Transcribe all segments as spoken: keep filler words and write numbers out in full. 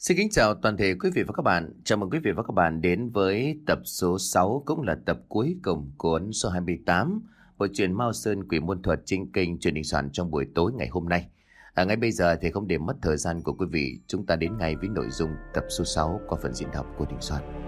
Xin kính chào toàn thể quý vị và các bạn. Chào mừng quý vị và các bạn đến với tập số sáu, cũng là tập cuối cùng cuốn số hai mươi tám, bộ truyện Mao Sơn Quỷ Môn Thuật trên kênh truyền hình soạn trong buổi tối ngày hôm nay. À, ngay bây giờ thì không để mất thời gian của quý vị, chúng ta đến ngay với nội dung tập số sáu qua phần diễn đọc của Đình Soạn.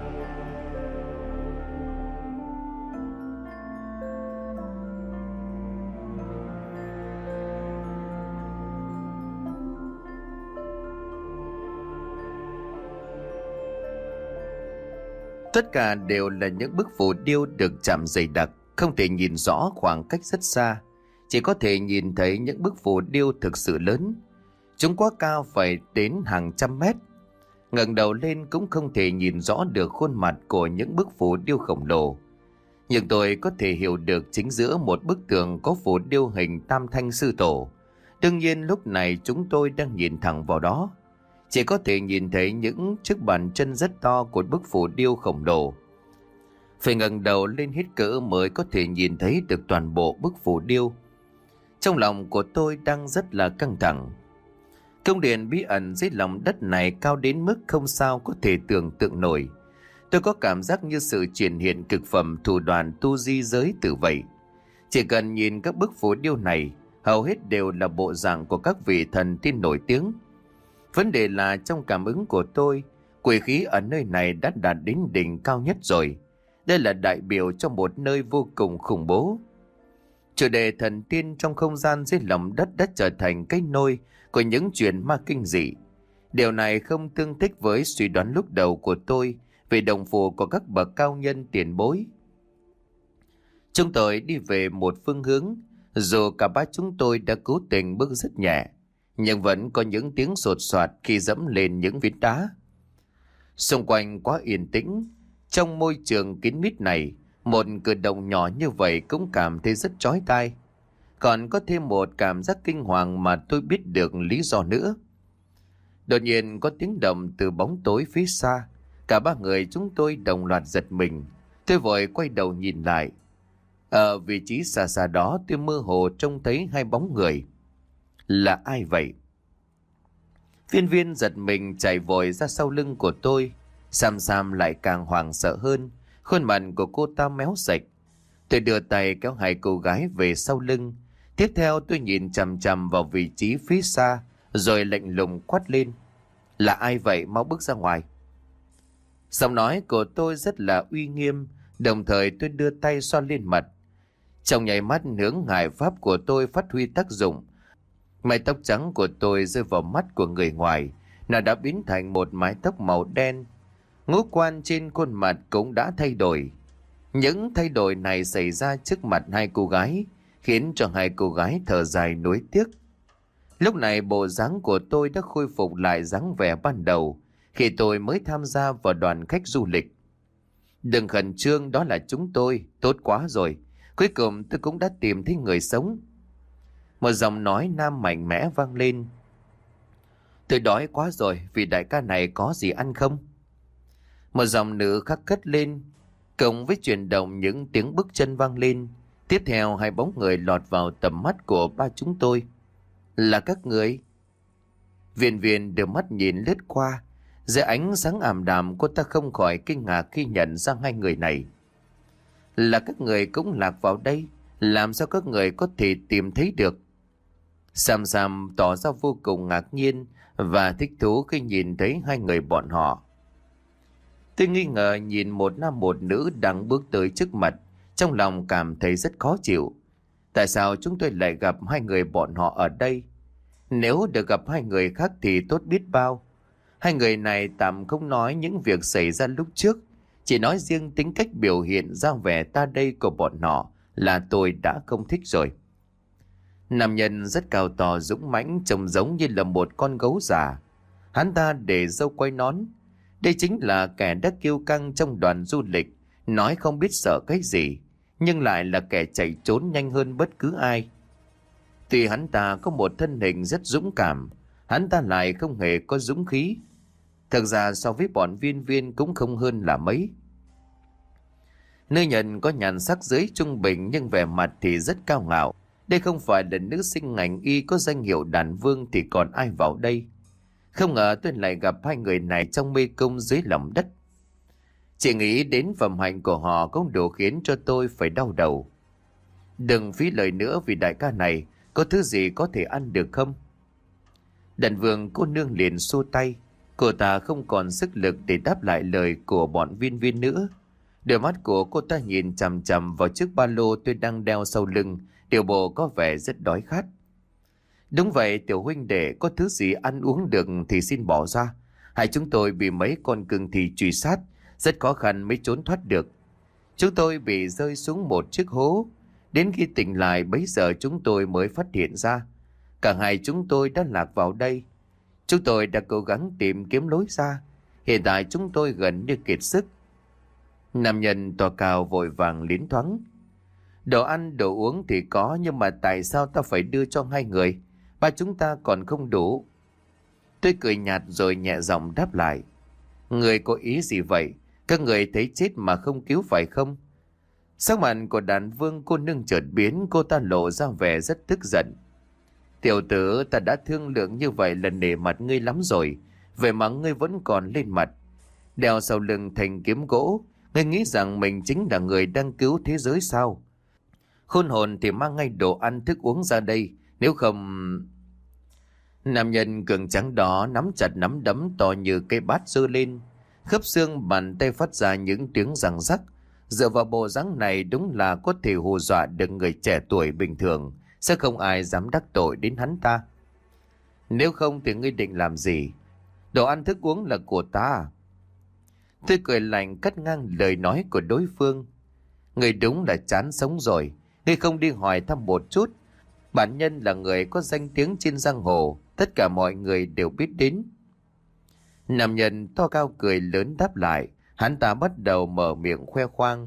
Tất cả đều là những bức phù điêu được chạm dày đặc, không thể nhìn rõ khoảng cách rất xa. Chỉ có thể nhìn thấy những bức phù điêu thực sự lớn. Chúng quá cao, phải đến hàng trăm mét. Ngẩng đầu lên cũng không thể nhìn rõ được khuôn mặt của những bức phù điêu khổng lồ. Nhưng tôi có thể hiểu được chính giữa một bức tường có phù điêu hình Tam Thanh Sư Tổ. Đương nhiên lúc này chúng tôi đang nhìn thẳng vào đó. Chỉ có thể nhìn thấy những chiếc bàn chân rất to của bức phù điêu khổng lồ. Phải ngẩng đầu lên hết cỡ mới có thể nhìn thấy được toàn bộ bức phù điêu. Trong lòng của tôi đang rất là căng thẳng. Cung điện bí ẩn dưới lòng đất này cao đến mức không sao có thể tưởng tượng nổi. Tôi có cảm giác như sự triển hiện cực phẩm thủ đoạn tu di giới tử vậy. Chỉ cần nhìn các bức phù điêu này, hầu hết đều là bộ dạng của các vị thần tiên nổi tiếng. Vấn đề là trong cảm ứng của tôi, quỷ khí ở nơi này đã đạt đến đỉnh cao nhất rồi. Đây là đại biểu cho một nơi vô cùng khủng bố. Chủ đề thần tiên trong không gian dưới lòng đất đã trở thành cái nôi của những chuyện ma kinh dị. Điều này không tương thích với suy đoán lúc đầu của tôi về đồng phù của các bậc cao nhân tiền bối. Chúng tôi đi về một phương hướng, dù cả ba chúng tôi đã cố tình bước rất nhẹ, nhưng vẫn có những tiếng sột soạt khi dẫm lên những vết đá. Xung quanh quá yên tĩnh, trong môi trường kín mít này, một cử động nhỏ như vậy cũng cảm thấy rất chói tai. Còn có thêm một cảm giác kinh hoàng mà tôi biết được lý do nữa. Đột nhiên có tiếng động từ bóng tối phía xa. Cả ba người chúng tôi đồng loạt giật mình. Tôi vội quay đầu nhìn lại. Ở vị trí xa xa đó tôi mơ hồ trông thấy hai bóng người. Là ai vậy? Viên Viên giật mình chạy vội ra sau lưng của tôi. Sam Sam lại càng hoảng sợ hơn. Khuôn mặt của cô ta méo sạch. Tôi đưa tay kéo hai cô gái về sau lưng. Tiếp theo tôi nhìn chằm chằm vào vị trí phía xa, rồi lạnh lùng quát lên. Là ai vậy? Mau bước ra ngoài. Giọng nói của tôi rất là uy nghiêm, đồng thời tôi đưa tay xoa lên mặt. Trong nháy mắt hướng ngải pháp của tôi phát huy tác dụng. Mái tóc trắng của tôi rơi vào mắt của người ngoài, nó đã biến thành một mái tóc màu đen. Ngũ quan trên khuôn mặt cũng đã thay đổi. Những thay đổi này xảy ra trước mặt hai cô gái, khiến cho hai cô gái thở dài nuối tiếc. Lúc này bộ dáng của tôi đã khôi phục lại dáng vẻ ban đầu khi tôi mới tham gia vào đoàn khách du lịch. Đừng khẩn trương, đó là chúng tôi, tốt quá rồi. Cuối cùng tôi cũng đã tìm thấy người sống. Một giọng nói nam mạnh mẽ vang lên. Tôi đói quá rồi, vị đại ca này có gì ăn không? Một giọng nữ khác cất lên, cộng với chuyển động những tiếng bước chân vang lên. Tiếp theo hai bóng người lọt vào tầm mắt của ba chúng tôi. Là các người? Viên Viên đưa mắt nhìn lướt qua. Dưới ánh sáng ảm đạm, cô ta không khỏi kinh ngạc khi nhận ra hai người này. Là các người cũng lạc vào đây? Làm sao các người có thể tìm thấy được? Sam Sam tỏ ra vô cùng ngạc nhiên và thích thú khi nhìn thấy hai người bọn họ. Tôi nghi ngờ nhìn một nam một nữ đang bước tới trước mặt, trong lòng cảm thấy rất khó chịu. Tại sao chúng tôi lại gặp hai người bọn họ ở đây? Nếu được gặp hai người khác thì tốt biết bao. Hai người này tạm không nói những việc xảy ra lúc trước, chỉ nói riêng tính cách biểu hiện ra vẻ ta đây của bọn họ là tôi đã không thích rồi. Nam nhân rất cao to dũng mãnh, trông giống như là một con gấu già. Hắn ta để râu quay nón. Đây chính là kẻ đã kiêu căng trong đoàn du lịch, nói không biết sợ cái gì, nhưng lại là kẻ chạy trốn nhanh hơn bất cứ ai. Tuy hắn ta có một thân hình rất dũng cảm, hắn ta lại không hề có dũng khí. Thực ra so với bọn Viên Viên cũng không hơn là mấy. Nữ nhân có nhan sắc dưới trung bình nhưng vẻ mặt thì rất cao ngạo. Đây không phải là nữ sinh ngành y có danh hiệu đàn vương thì còn ai vào đây. Không ngờ tôi lại gặp hai người này trong mê cung dưới lòng đất. Chỉ nghĩ đến phẩm hạnh của họ cũng đủ khiến cho tôi phải đau đầu. Đừng phí lời nữa, vì đại ca này có thứ gì có thể ăn được không? Đàn vương cô nương liền xua tay. Cô ta không còn sức lực để đáp lại lời của bọn viên viên nữa. Đôi mắt của cô ta nhìn chằm chằm vào chiếc ba lô tôi đang đeo sau lưng, điều bộ có vẻ rất đói khát. Đúng vậy tiểu huynh đệ, có thứ gì ăn uống được thì xin bỏ ra. Hai chúng tôi bị mấy con cưng thì truy sát, rất khó khăn mới trốn thoát được. Chúng tôi bị rơi xuống một chiếc hố. Đến khi tỉnh lại bấy giờ chúng tôi mới phát hiện ra cả hai chúng tôi đã lạc vào đây. Chúng tôi đã cố gắng tìm kiếm lối ra. Hiện tại chúng tôi gần như kiệt sức. Nam nhân to cao vội vàng liến thoáng. Đồ ăn đồ uống thì có, nhưng mà tại sao ta phải đưa cho hai người? Ba chúng ta còn không đủ. Tôi cười nhạt rồi nhẹ giọng đáp lại. Người có ý gì vậy? Các người thấy chết mà không cứu phải không? Sắc mặt của đàn vương cô nương chợt biến, cô ta lộ ra vẻ rất tức giận. Tiểu tử, ta đã thương lượng như vậy là nể mặt ngươi lắm rồi, vậy mà ngươi vẫn còn lên mặt. Đeo sau lưng thành kiếm gỗ, ngươi nghĩ rằng mình chính là người đang cứu thế giới sao? Khôn hồn thì mang ngay đồ ăn thức uống ra đây, nếu không... Nam nhân cường trắng đó nắm chặt nắm đấm to như cây bát giơ lên, khớp xương bàn tay phát ra những tiếng răng rắc. Dựa vào bộ dáng này đúng là có thể hù dọa được người trẻ tuổi bình thường, sẽ không ai dám đắc tội đến hắn ta. Nếu không thì ngươi định làm gì? Đồ ăn thức uống là của ta. Tôi cười lạnh cắt ngang lời nói của đối phương. Ngươi đúng là chán sống rồi. Ngươi không đi hỏi thăm một chút. Bản nhân là người có danh tiếng trên giang hồ, tất cả mọi người đều biết đến. Nam nhân to cao cười lớn đáp lại. Hắn ta bắt đầu mở miệng khoe khoang.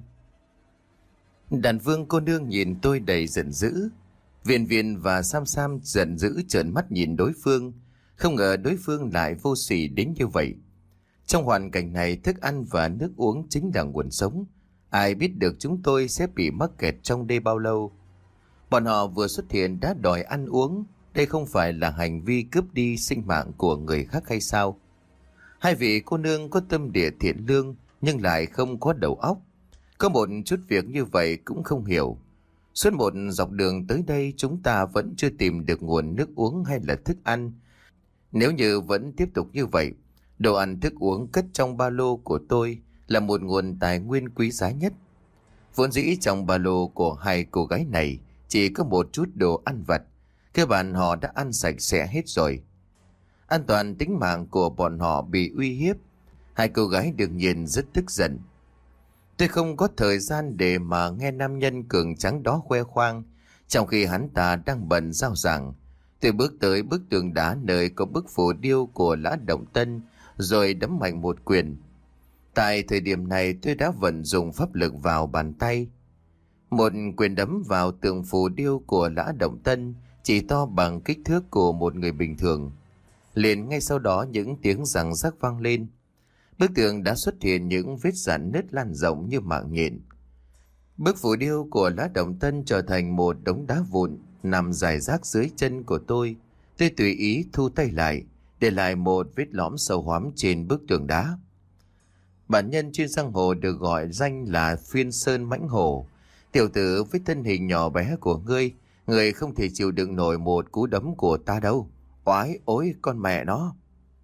Đàn vương cô nương nhìn tôi đầy giận dữ. Viên viên và Sam Sam giận dữ trợn mắt nhìn đối phương. Không ngờ đối phương lại vô sỉ đến như vậy. Trong hoàn cảnh này, thức ăn và nước uống chính là nguồn sống. Ai biết được chúng tôi sẽ bị mắc kẹt trong đây bao lâu. Bọn họ vừa xuất hiện đã đòi ăn uống. Đây không phải là hành vi cướp đi sinh mạng của người khác hay sao? Hai vị cô nương có tâm địa thiện lương nhưng lại không có đầu óc. Có một chút việc như vậy cũng không hiểu. Suốt một dọc đường tới đây chúng ta vẫn chưa tìm được nguồn nước uống hay là thức ăn. Nếu như vẫn tiếp tục như vậy, đồ ăn thức uống cất trong ba lô của tôi là một nguồn tài nguyên quý giá nhất. Vốn dĩ trong ba lô của hai cô gái này chỉ có một chút đồ ăn vặt. Cơ bản họ đã ăn sạch sẽ hết rồi. An toàn tính mạng của bọn họ bị uy hiếp. Hai cô gái đương nhiên rất tức giận. Tôi không có thời gian để mà nghe nam nhân cường trắng đó khoe khoang. Trong khi hắn ta đang bận giao giảng, tôi bước tới bức tường đá nơi có bức phù điêu của Lã Động Tân, rồi đấm mạnh một quyền. Tại thời điểm này tôi đã vận dụng pháp lực vào bàn tay. Một quyền đấm vào tượng phù điêu của Lã Động Tân chỉ to bằng kích thước của một người bình thường. Liền ngay sau đó những tiếng giằng rắc vang lên. Bức tường đã xuất hiện những vết rạn nứt lan rộng như mạng nhện. Bức phù điêu của Lã Động Tân trở thành một đống đá vụn nằm rải rác dưới chân của tôi. Tôi tùy ý thu tay lại, để lại một vết lõm sâu hoắm trên bức tường đá. Bản nhân trên giang hồ được gọi danh là Phiên Sơn Mãnh Hổ. Tiểu tử với thân hình nhỏ bé của ngươi, người không thể chịu đựng nổi một cú đấm của ta đâu. Oái ối con mẹ nó.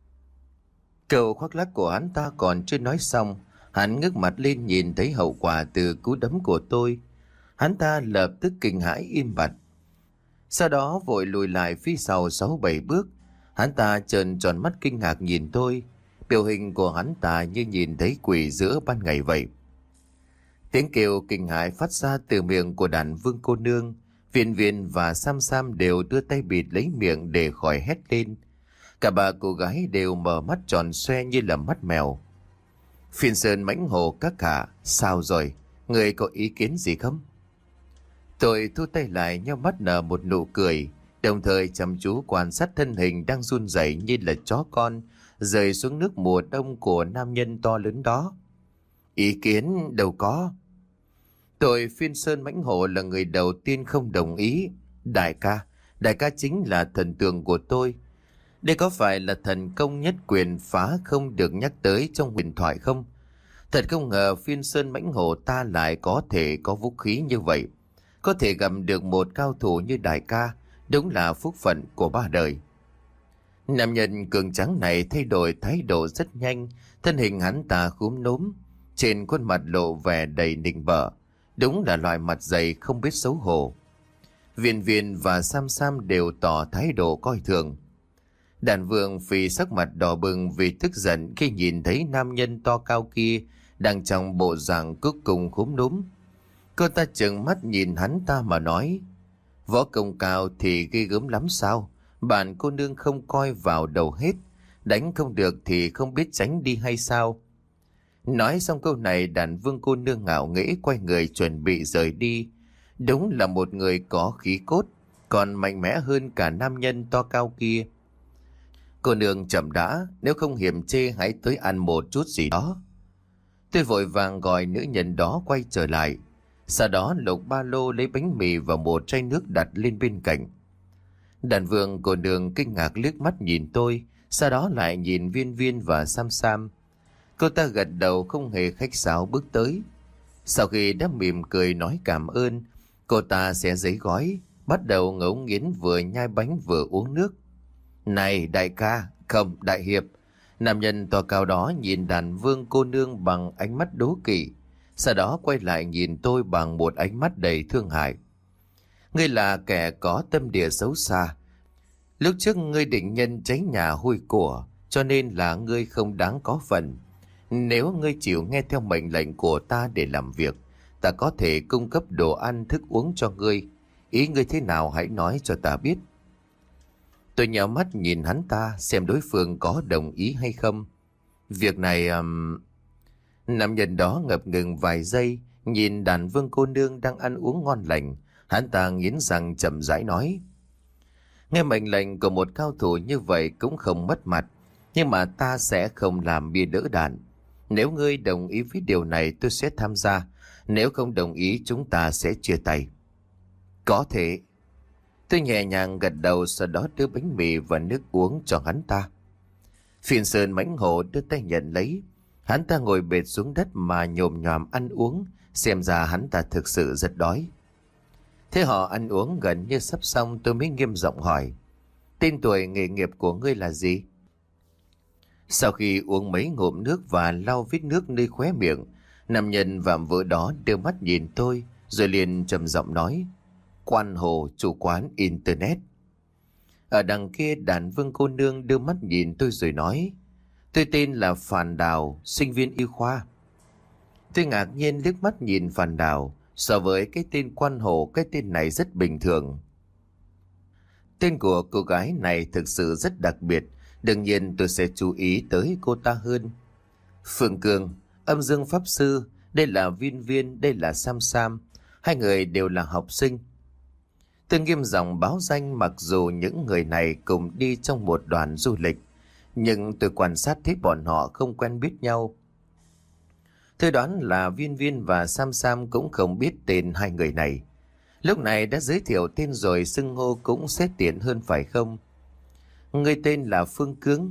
Câu khoác lác của hắn ta còn chưa nói xong, hắn ngước mặt lên nhìn thấy hậu quả từ cú đấm của tôi. Hắn ta lập tức kinh hãi im bặt. Sau đó vội lùi lại phía sau sáu bảy bước. Hắn ta trợn tròn mắt kinh ngạc nhìn tôi. Biểu hình của hắn ta như nhìn thấy quỷ giữa ban ngày vậy. Tiếng kêu kinh hãi phát ra từ miệng của đàn vương cô nương. Viên viên và Sam Sam đều đưa tay bịt lấy miệng để khỏi hét lên. Cả ba cô gái đều mở mắt tròn xoe như là mắt mèo. Phiên Sơn Mãnh Hổ các hạ, sao rồi? Người có ý kiến gì không? Tôi thu tay lại nheo mắt nở một nụ cười, đồng thời chăm chú quan sát thân hình đang run rẩy như là chó con rơi xuống nước mùa đông của nam nhân to lớn đó. Ý kiến đâu có. Tôi Phiên Sơn Mãnh Hổ là người đầu tiên không đồng ý. Đại ca, đại ca chính là thần tượng của tôi. Đây có phải là thần công nhất quyền phá không được nhắc tới trong huyền thoại không? Thật không ngờ phiên sơn mãnh hổ ta lại có thể có vũ khí như vậy. Có thể gặp được một cao thủ như đại ca, đúng là phúc phận của ba đời. Nam nhân cường tráng này thay đổi thái độ rất nhanh, thân hình hắn ta khúm núm, trên khuôn mặt lộ vẻ đầy nịnh bợ, đúng là loại mặt dày không biết xấu hổ. Viên Viên và Sam Sam đều tỏ thái độ coi thường. Đàn Vương Phi sắc mặt đỏ bừng vì tức giận khi nhìn thấy nam nhân to cao kia đang trong bộ dạng cuối cùng khúm núm. Cô ta trừng mắt nhìn hắn ta mà nói: võ công cao thì ghê gớm lắm sao? Bạn cô nương không coi vào đầu hết, đánh không được thì không biết tránh đi hay sao? Nói xong câu này, Đàn Vương cô nương ngạo nghễ quay người chuẩn bị rời đi. Đúng là một người có khí cốt, còn mạnh mẽ hơn cả nam nhân to cao kia. Cô nương chậm đã, nếu không hiểm chê hãy tới ăn một chút gì đó. Tôi vội vàng gọi nữ nhân đó quay trở lại. Sau đó lục ba lô lấy bánh mì và một chai nước đặt lên bên cạnh. Đàn Vương cô nương kinh ngạc liếc mắt nhìn tôi, sau đó lại nhìn Viên Viên và Sam Sam. Cô ta gật đầu không hề khách sáo bước tới. Sau khi đã mỉm cười nói cảm ơn, cô ta xé giấy gói, bắt đầu ngấu nghiến vừa nhai bánh vừa uống nước. Này đại ca, không đại hiệp. Nam nhân to cao đó nhìn Đàn Vương cô nương bằng ánh mắt đố kỵ, sau đó quay lại nhìn tôi bằng một ánh mắt đầy thương hại. Ngươi là kẻ có tâm địa xấu xa. Lúc trước ngươi định nhân cháy nhà hôi của, cho nên là ngươi không đáng có phần. Nếu ngươi chịu nghe theo mệnh lệnh của ta để làm việc, ta có thể cung cấp đồ ăn thức uống cho ngươi. Ý ngươi thế nào hãy nói cho ta biết. Tôi nhíu mắt nhìn hắn ta xem đối phương có đồng ý hay không. Việc này... Um... Nam nhân đó ngập ngừng vài giây, nhìn Đàn Vương cô nương đang ăn uống ngon lành. Hắn ta nghiến răng chậm rãi nói: nghe mệnh lệnh của một cao thủ như vậy cũng không mất mặt, nhưng mà ta sẽ không làm bia đỡ đạn. Nếu ngươi đồng ý với điều này tôi sẽ tham gia, nếu không đồng ý chúng ta sẽ chia tay. Có thể. Tôi nhẹ nhàng gật đầu, sau đó đưa bánh mì và nước uống cho hắn ta. Phiền Sơn mãnh hổ đưa tay nhận lấy. Hắn ta ngồi bệt xuống đất mà nhồm nhòm ăn uống, xem ra hắn ta thực sự rất đói. Thế họ ăn uống gần như sắp xong, tôi mới nghiêm giọng hỏi: tên tuổi nghề nghiệp của ngươi là gì? Sau khi uống mấy ngụm nước và lau vết nước nơi khóe miệng, nam nhân vạm vỡ đó đưa mắt nhìn tôi, rồi liền trầm giọng nói: quan hồ chủ quán internet. Ở đằng kia, Đàn Vương cô nương đưa mắt nhìn tôi rồi nói: tôi tên là Phàn Đào, sinh viên y khoa. Tôi ngạc nhiên liếc mắt nhìn Phàn Đào. So với cái tên quan hồ, cái tên này rất bình thường. Tên của cô gái này thực sự rất đặc biệt, đương nhiên tôi sẽ chú ý tới cô ta hơn. Phương Cường, Âm Dương Pháp Sư, đây là Viên Viên, đây là Sam Sam, hai người đều là học sinh. Tôi nghiêm giọng báo danh, mặc dù những người này cùng đi trong một đoàn du lịch, nhưng tôi quan sát thấy bọn họ không quen biết nhau. Tôi đoán là Viên Viên và Sam Sam cũng không biết tên hai người này. Lúc này đã giới thiệu tên rồi, xưng hô cũng sẽ tiện hơn phải không? Người tên là Phương Cương.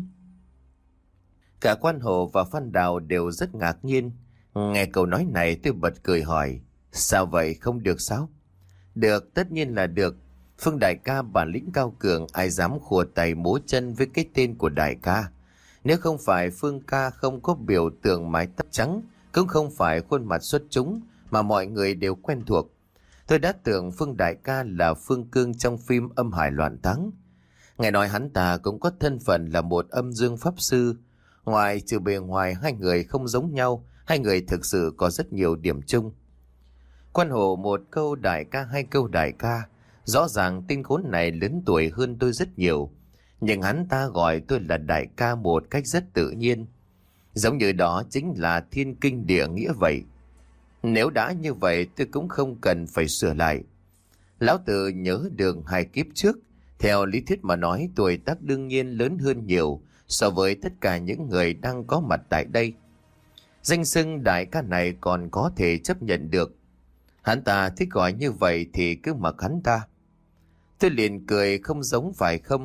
Cả quan hồ và Phan Đào đều rất ngạc nhiên. Nghe câu nói này tôi bật cười hỏi: sao vậy, không được sao? Được, tất nhiên là được. Phương đại ca bản lĩnh cao cường, ai dám khua tay múa chân với cái tên của đại ca. Nếu không phải Phương ca không có biểu tượng mái tóc trắng, cũng không phải khuôn mặt xuất chúng mà mọi người đều quen thuộc, tôi đã tưởng Phương đại ca là Phương Cương trong phim Âm Hải Loạn Thắng. Nghe nói hắn ta cũng có thân phận là một âm dương pháp sư. Ngoài trừ bề ngoài hai người không giống nhau, hai người thực sự có rất nhiều điểm chung. Quan hồ một câu đại ca, hai câu đại ca. Rõ ràng tên khốn này lớn tuổi hơn tôi rất nhiều, nhưng hắn ta gọi tôi là đại ca một cách rất tự nhiên, giống như đó chính là thiên kinh địa nghĩa vậy. Nếu đã như vậy tôi cũng không cần phải sửa lại. Lão Tử nhớ đường hai kiếp trước, theo lý thuyết mà nói tuổi tác đương nhiên lớn hơn nhiều so với tất cả những người đang có mặt tại đây. Danh xưng đại ca này còn có thể chấp nhận được. Hắn ta thích gọi như vậy thì cứ mặc hắn ta. Tôi liền cười: không giống phải không?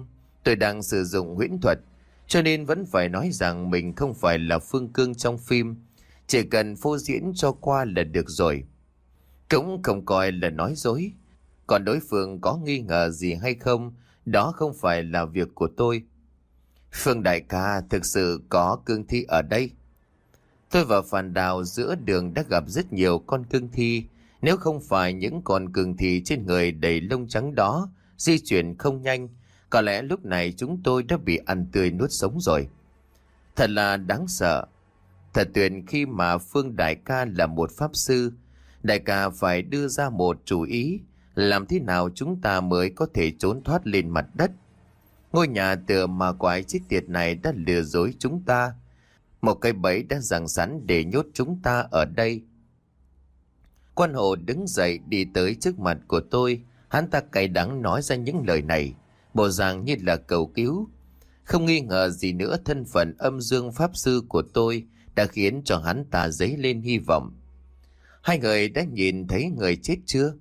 Tôi đang sử dụng huyễn thuật, cho nên vẫn phải nói rằng mình không phải là Phương Cương trong phim. Chỉ cần phô diễn cho qua là được rồi. Cũng không coi là nói dối. Còn đối phương có nghi ngờ gì hay không, đó không phải là việc của tôi. Phương đại ca, thực sự có cương thi ở đây. Tôi và Phàn Đào giữa đường đã gặp rất nhiều con cương thi. Nếu không phải những con cương thi trên người đầy lông trắng đó di chuyển không nhanh, có lẽ lúc này chúng tôi đã bị ăn tươi nuốt sống rồi. Thật là đáng sợ. Thật tuyệt khi mà Phương đại ca là một pháp sư. Đại ca phải đưa ra một chủ ý, làm thế nào chúng ta mới có thể trốn thoát lên mặt đất. Ngôi nhà tựa mà quái chết tiệt này đã lừa dối chúng ta. Một cái bẫy đã giằng sẵn để nhốt chúng ta ở đây. Quan hộ đứng dậy đi tới trước mặt của tôi. Hắn ta cay đắng nói ra những lời này, bộ dạng như là cầu cứu. Không nghi ngờ gì nữa, thân phận âm dương pháp sư của tôi đã khiến cho hắn ta dấy lên hy vọng. Hai người đã nhìn thấy người chết chưa?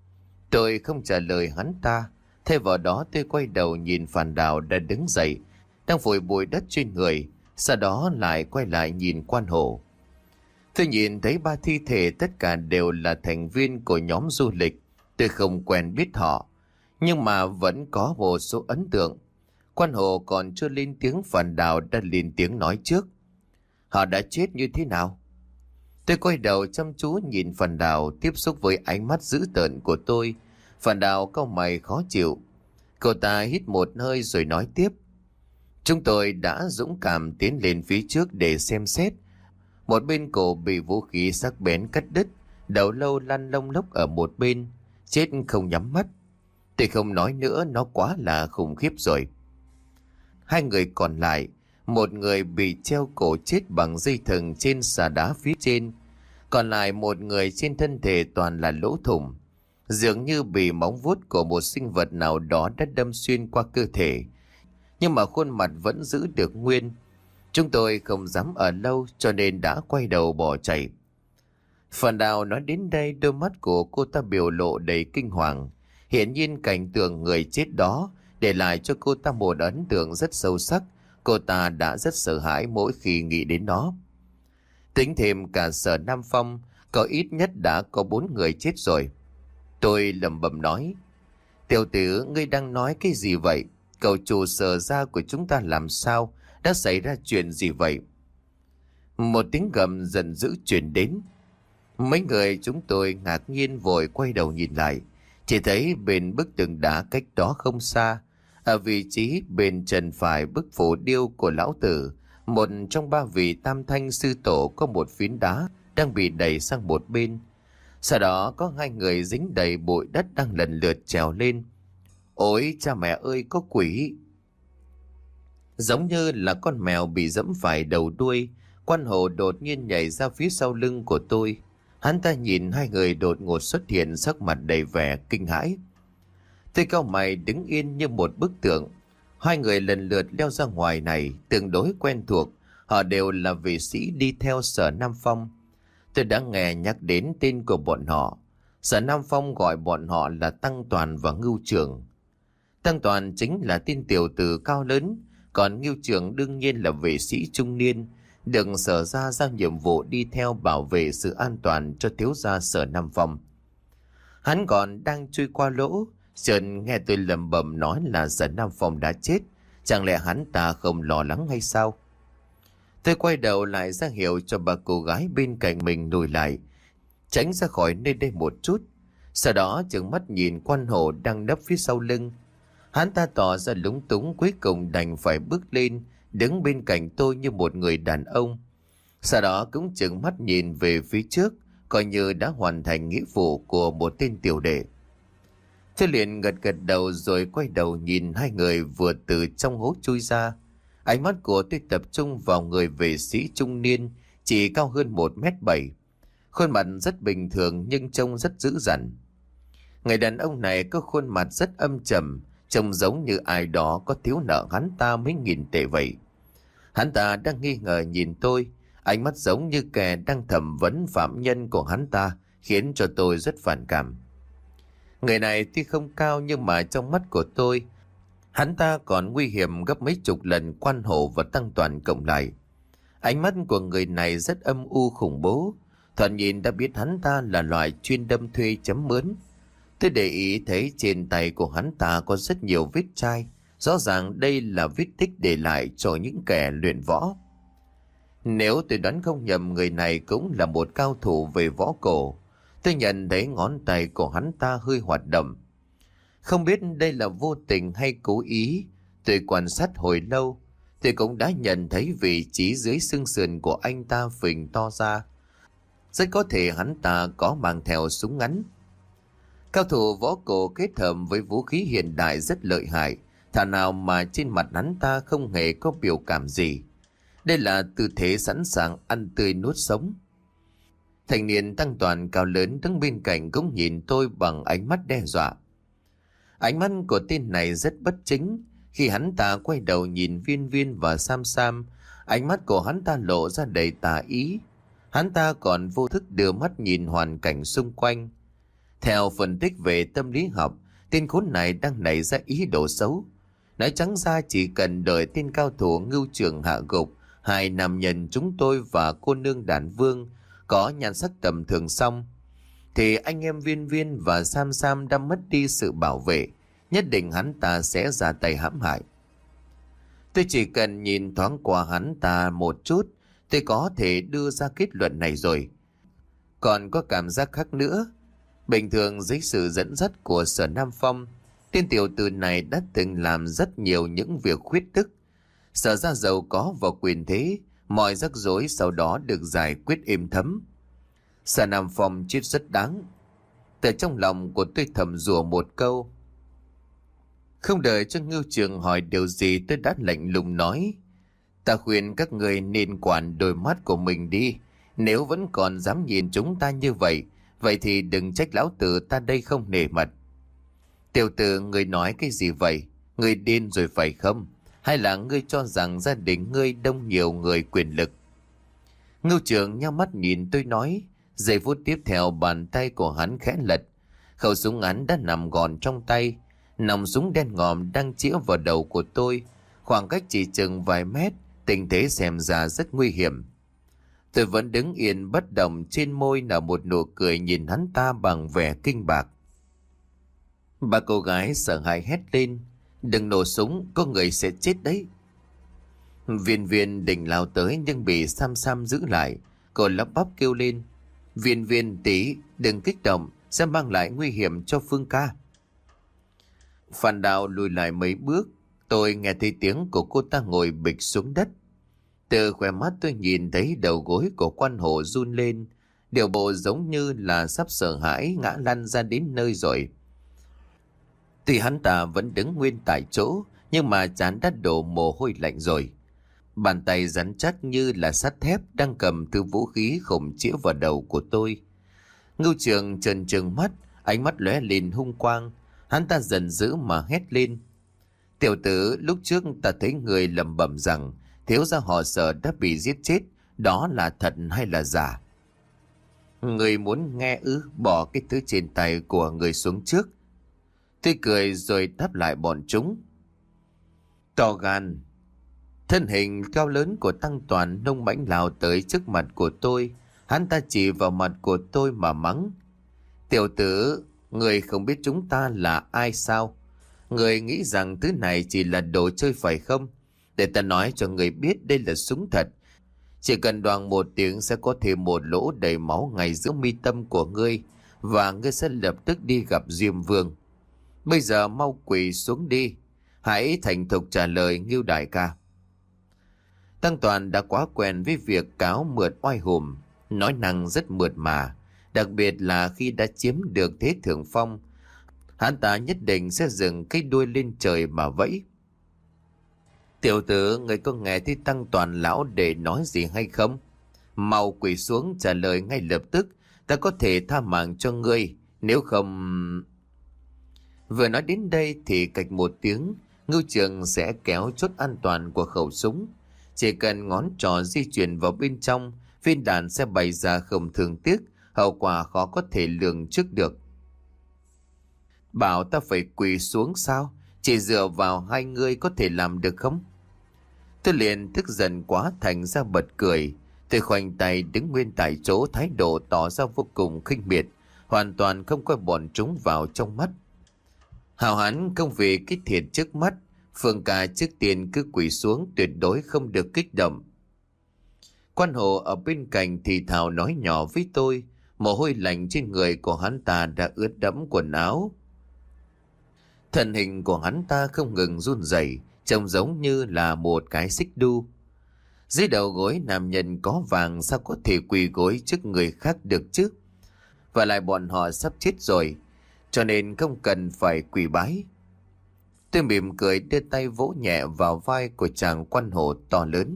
Tôi không trả lời hắn ta. Thay vào đó tôi quay đầu nhìn Phàn Đào đã đứng dậy, đang phủi bụi đất trên người. Sau đó lại quay lại nhìn Quan hộ. Tôi nhìn thấy ba thi thể tất cả đều là thành viên của nhóm du lịch. Tôi không quen biết họ, nhưng mà vẫn có một số ấn tượng. Quan hộ còn chưa lên tiếng, Phàn Đào đã lên tiếng nói trước. Họ đã chết như thế nào? Tôi quay đầu chăm chú nhìn Phàn Đào, tiếp xúc với ánh mắt dữ tợn của tôi. Phàn Đào cau mày khó chịu. Cậu ta hít một hơi rồi nói tiếp. Chúng tôi đã dũng cảm tiến lên phía trước để xem xét. Một bên cổ bị vũ khí sắc bén cắt đứt, đầu lâu lăn lông lốc ở một bên, chết không nhắm mắt. Tôi không nói nữa, nó quá là khủng khiếp rồi. Hai người còn lại, một người bị treo cổ chết bằng dây thừng trên xà đá phía trên, còn lại một người trên thân thể toàn là lỗ thủng, dường như bị móng vuốt của một sinh vật nào đó đã đâm xuyên qua cơ thể, nhưng mà khuôn mặt vẫn giữ được nguyên. Chúng tôi không dám ở lâu cho nên đã quay đầu bỏ chạy. Phàn Đào nói đến đây, đôi mắt của cô ta biểu lộ đầy kinh hoàng. Hiển nhiên cảnh tượng người chết đó để lại cho cô ta một ấn tượng rất sâu sắc. Cô ta đã rất sợ hãi mỗi khi nghĩ đến nó. Tính thêm cả Sở Nam Phong, có ít nhất đã có bốn người chết rồi. Tôi lẩm bẩm nói. Tiểu tử, ngươi đang nói cái gì vậy? Cậu chủ Sở gia của chúng ta làm sao? Đã xảy ra chuyện gì vậy? Một tiếng gầm giận dữ truyền đến. Mấy người chúng tôi ngạc nhiên vội quay đầu nhìn lại. Chỉ thấy bên bức tường đá cách đó không xa, ở vị trí bên chân phải bức phù điêu của lão tử, một trong ba vị tam thanh sư tổ có một phiến đá đang bị đẩy sang một bên. Sau đó có hai người dính đầy bụi đất đang lần lượt trèo lên. Ôi cha mẹ ơi, có quỷ! Giống như là con mèo bị dẫm phải đầu đuôi, Quan hộ đột nhiên nhảy ra phía sau lưng của tôi. Hắn ta nhìn hai người đột ngột xuất hiện, sắc mặt đầy vẻ kinh hãi. Tôi cau mày đứng yên như một bức tượng. Hai người lần lượt leo ra ngoài này tương đối quen thuộc. Họ đều là vệ sĩ đi theo Sở Nam Phong. Tôi đã nghe nhắc đến tên của bọn họ. Sở Nam Phong gọi bọn họ là Tăng Toàn và Ngưu Trường. Tăng Toàn chính là tên tiểu tử cao lớn, còn Ngưu Trường đương nhiên là vệ sĩ trung niên, được Sở gia giao nhiệm vụ đi theo bảo vệ sự an toàn cho thiếu gia Sở Nam Phong. Hắn còn đang chui qua lỗ, chợt nghe tôi lẩm bẩm nói là Sở Nam Phong đã chết. Chẳng lẽ hắn ta không lo lắng hay sao? Tôi quay đầu lại ra hiệu cho bà cô gái bên cạnh mình lùi lại, tránh ra khỏi nơi đây một chút. Sau đó chừng mắt nhìn Quan hộ đang nấp phía sau lưng. Hắn ta tỏ ra lúng túng, cuối cùng đành phải bước lên, đứng bên cạnh tôi như một người đàn ông. Sau đó cũng chừng mắt nhìn về phía trước, coi như đã hoàn thành nghĩa vụ của một tên tiểu đệ. Tôi liền gật gật đầu rồi quay đầu nhìn hai người vừa từ trong hố chui ra. Ánh mắt của tôi tập trung vào người vệ sĩ trung niên, chỉ cao hơn một mét bảy. Khuôn mặt rất bình thường nhưng trông rất dữ dằn. Người đàn ông này có khuôn mặt rất âm trầm, trông giống như ai đó có thiếu nợ hắn ta mấy nghìn tệ vậy. Hắn ta đang nghi ngờ nhìn tôi, ánh mắt giống như kẻ đang thẩm vấn phạm nhân của hắn ta, khiến cho tôi rất phản cảm. Người này tuy không cao nhưng mà trong mắt của tôi, Hắn ta còn nguy hiểm gấp mấy chục lần Quan Hổ và Tăng Toàn cộng lại. Ánh mắt của người này rất âm u khủng bố. Thoạt nhìn đã biết hắn ta là loại chuyên đâm thuê chấm mướn. Tôi để ý thấy trên tay của hắn ta có rất nhiều vết chai. Rõ ràng đây là vết tích để lại cho những kẻ luyện võ. Nếu tôi đoán không nhầm, người này cũng là một cao thủ về võ cổ. Tôi nhận thấy ngón tay của hắn ta hơi hoạt động. Không biết đây là vô tình hay cố ý. Tôi quan sát hồi lâu. Tôi cũng đã nhận thấy vị trí dưới xương sườn của anh ta phình to ra. Rất có thể hắn ta có mang theo súng ngắn. Cao thủ võ cổ kết hợp với vũ khí hiện đại rất lợi hại. Thà nào mà trên mặt hắn ta không hề có biểu cảm gì. Đây là tư thế sẵn sàng ăn tươi nuốt sống. Thanh niên Tăng Toàn cao lớn đứng bên cạnh cũng nhìn tôi bằng ánh mắt đe dọa. Ánh mắt của tên này rất bất chính. Khi hắn ta quay đầu nhìn Viên Viên và Sam Sam, ánh mắt của hắn ta lộ ra đầy tà ý. Hắn ta còn vô thức đưa mắt nhìn hoàn cảnh xung quanh. Theo phân tích về tâm lý học, tên khốn này đang nảy ra ý đồ xấu. Nói trắng ra, chỉ cần đợi tên cao thủ Ngưu Trường hạ gục hai nam nhân chúng tôi và cô nương Đản Vương có nhan sắc tầm thường xong, thì anh em Viên Viên và Sam Sam đã mất đi sự bảo vệ. Nhất định hắn ta sẽ ra tay hãm hại. Tôi chỉ cần nhìn thoáng qua hắn ta một chút, tôi có thể đưa ra kết luận này rồi. Còn có cảm giác khác nữa. Bình thường dưới sự dẫn dắt của Sở Nam Phong, tên tiểu tử này đã từng làm rất nhiều những việc khuyết tức. Sở ra giàu có và quyền thế, mọi rắc rối sau đó được giải quyết êm thấm. Sở Nam Phong chết rất đáng. Từ trong lòng của tôi thầm rủa một câu. Không đợi cho Ngưu Trường hỏi điều gì, tôi đã lạnh lùng nói: ta khuyên các người nên quản đôi mắt của mình đi. Nếu vẫn còn dám nhìn chúng ta như vậy, vậy thì đừng trách lão tử ta đây không nể mặt. Tiểu tử, người nói cái gì vậy? Người điên rồi phải không? Hay là ngươi cho rằng gia đình ngươi đông nhiều người quyền lực? Ngưu Trường nhắm mắt nhìn tôi nói. Giây phút tiếp theo, bàn tay của hắn khẽ lật. Khẩu súng ngắn đã nằm gọn trong tay. Nòng súng đen ngòm đang chĩa vào đầu của tôi. Khoảng cách chỉ chừng vài mét, tình thế xem ra rất nguy hiểm. Tôi vẫn đứng yên bất động, trên môi nở một nụ cười nhìn hắn ta bằng vẻ kinh bạc. Ba cô gái sợ hãi hét lên: đừng nổ súng, có người sẽ chết đấy. Viên Viên định lao tới nhưng bị Sam Sam giữ lại. Cô lắp bắp kêu lên: Viên Viên tỷ, đừng kích động, sẽ mang lại nguy hiểm cho Phương ca. Phan Đào lùi lại mấy bước. Tôi nghe thấy tiếng của cô ta ngồi bịch xuống đất. Từ khóe mắt tôi nhìn thấy đầu gối của Quan Hổ run lên, điều bộ giống như là sắp sợ hãi ngã lăn ra đến nơi rồi. Tuy hắn ta vẫn đứng nguyên tại chỗ, nhưng mà trán đã đổ mồ hôi lạnh rồi. Bàn tay rắn chắc như là sắt thép đang cầm thứ vũ khí khổng chĩa vào đầu của tôi. Ngưu Trường trợn trừng mắt, ánh mắt lóe lên hung quang. Hắn ta giận dữ mà hét lên: tiểu tử, lúc trước ta thấy người lẩm bẩm rằng thiếu gia họ Sở đã bị giết chết, đó là thật hay là giả? Người muốn nghe ư? Bỏ cái thứ trên tay của người xuống trước. Tôi cười rồi đáp lại bọn chúng. To gan. Thân hình cao lớn của Tăng Toàn nông mãnh lao tới trước mặt của tôi. Hắn ta chỉ vào mặt của tôi mà mắng: tiểu tử, người không biết chúng ta là ai sao? Người nghĩ rằng thứ này chỉ là đồ chơi phải không? Để ta nói cho người biết, đây là súng thật. Chỉ cần đoàng một tiếng sẽ có thêm một lỗ đầy máu ngay giữa mi tâm của ngươi, và ngươi sẽ lập tức đi gặp Diêm Vương. Bây giờ mau quỳ xuống đi, hãy thành thục trả lời Ngưu đại ca. Tăng Toàn đã quá quen với việc cáo mượt oai hùm, nói năng rất mượt mà, đặc biệt là khi đã chiếm được thế thượng phong. Hắn ta nhất định sẽ dừng cái đuôi lên trời mà vẫy. Tiểu tử, người có nghe thấy Tăng Toàn lão để nói gì hay không? Mau quỳ xuống trả lời ngay lập tức, ta có thể tha mạng cho ngươi, nếu không... Vừa nói đến đây thì cạch một tiếng, Ngưu Trường sẽ kéo chốt an toàn của khẩu súng. Chỉ cần ngón trỏ di chuyển vào bên trong, viên đạn sẽ bày ra không thương tiếc, hậu quả khó có thể lường trước được. Bảo ta phải quỳ xuống sao? Chỉ dựa vào hai ngươi có thể làm được không? Tôi liền tức giận quá thành ra bật cười. Tôi khoanh tay đứng nguyên tại chỗ, thái độ tỏ ra vô cùng khinh miệt, hoàn toàn không coi bọn chúng vào trong mắt. Hào hán không vì cái thiệt trước mắt, Phương Ca trước tiên cứ quỳ xuống, tuyệt đối không được kích động. Quan Hồ ở bên cạnh thì thào nói nhỏ với tôi, mồ hôi lạnh trên người của hắn ta đã ướt đẫm quần áo. Thân hình của hắn ta không ngừng run rẩy, trông giống như là một cái xích đu. Dưới đầu gối nam nhân có vàng sao có thể quỳ gối trước người khác được chứ? Và lại bọn họ sắp chết rồi, cho nên không cần phải quỳ bái. Tôi mỉm cười đưa tay vỗ nhẹ vào vai của chàng Quan Hồ to lớn.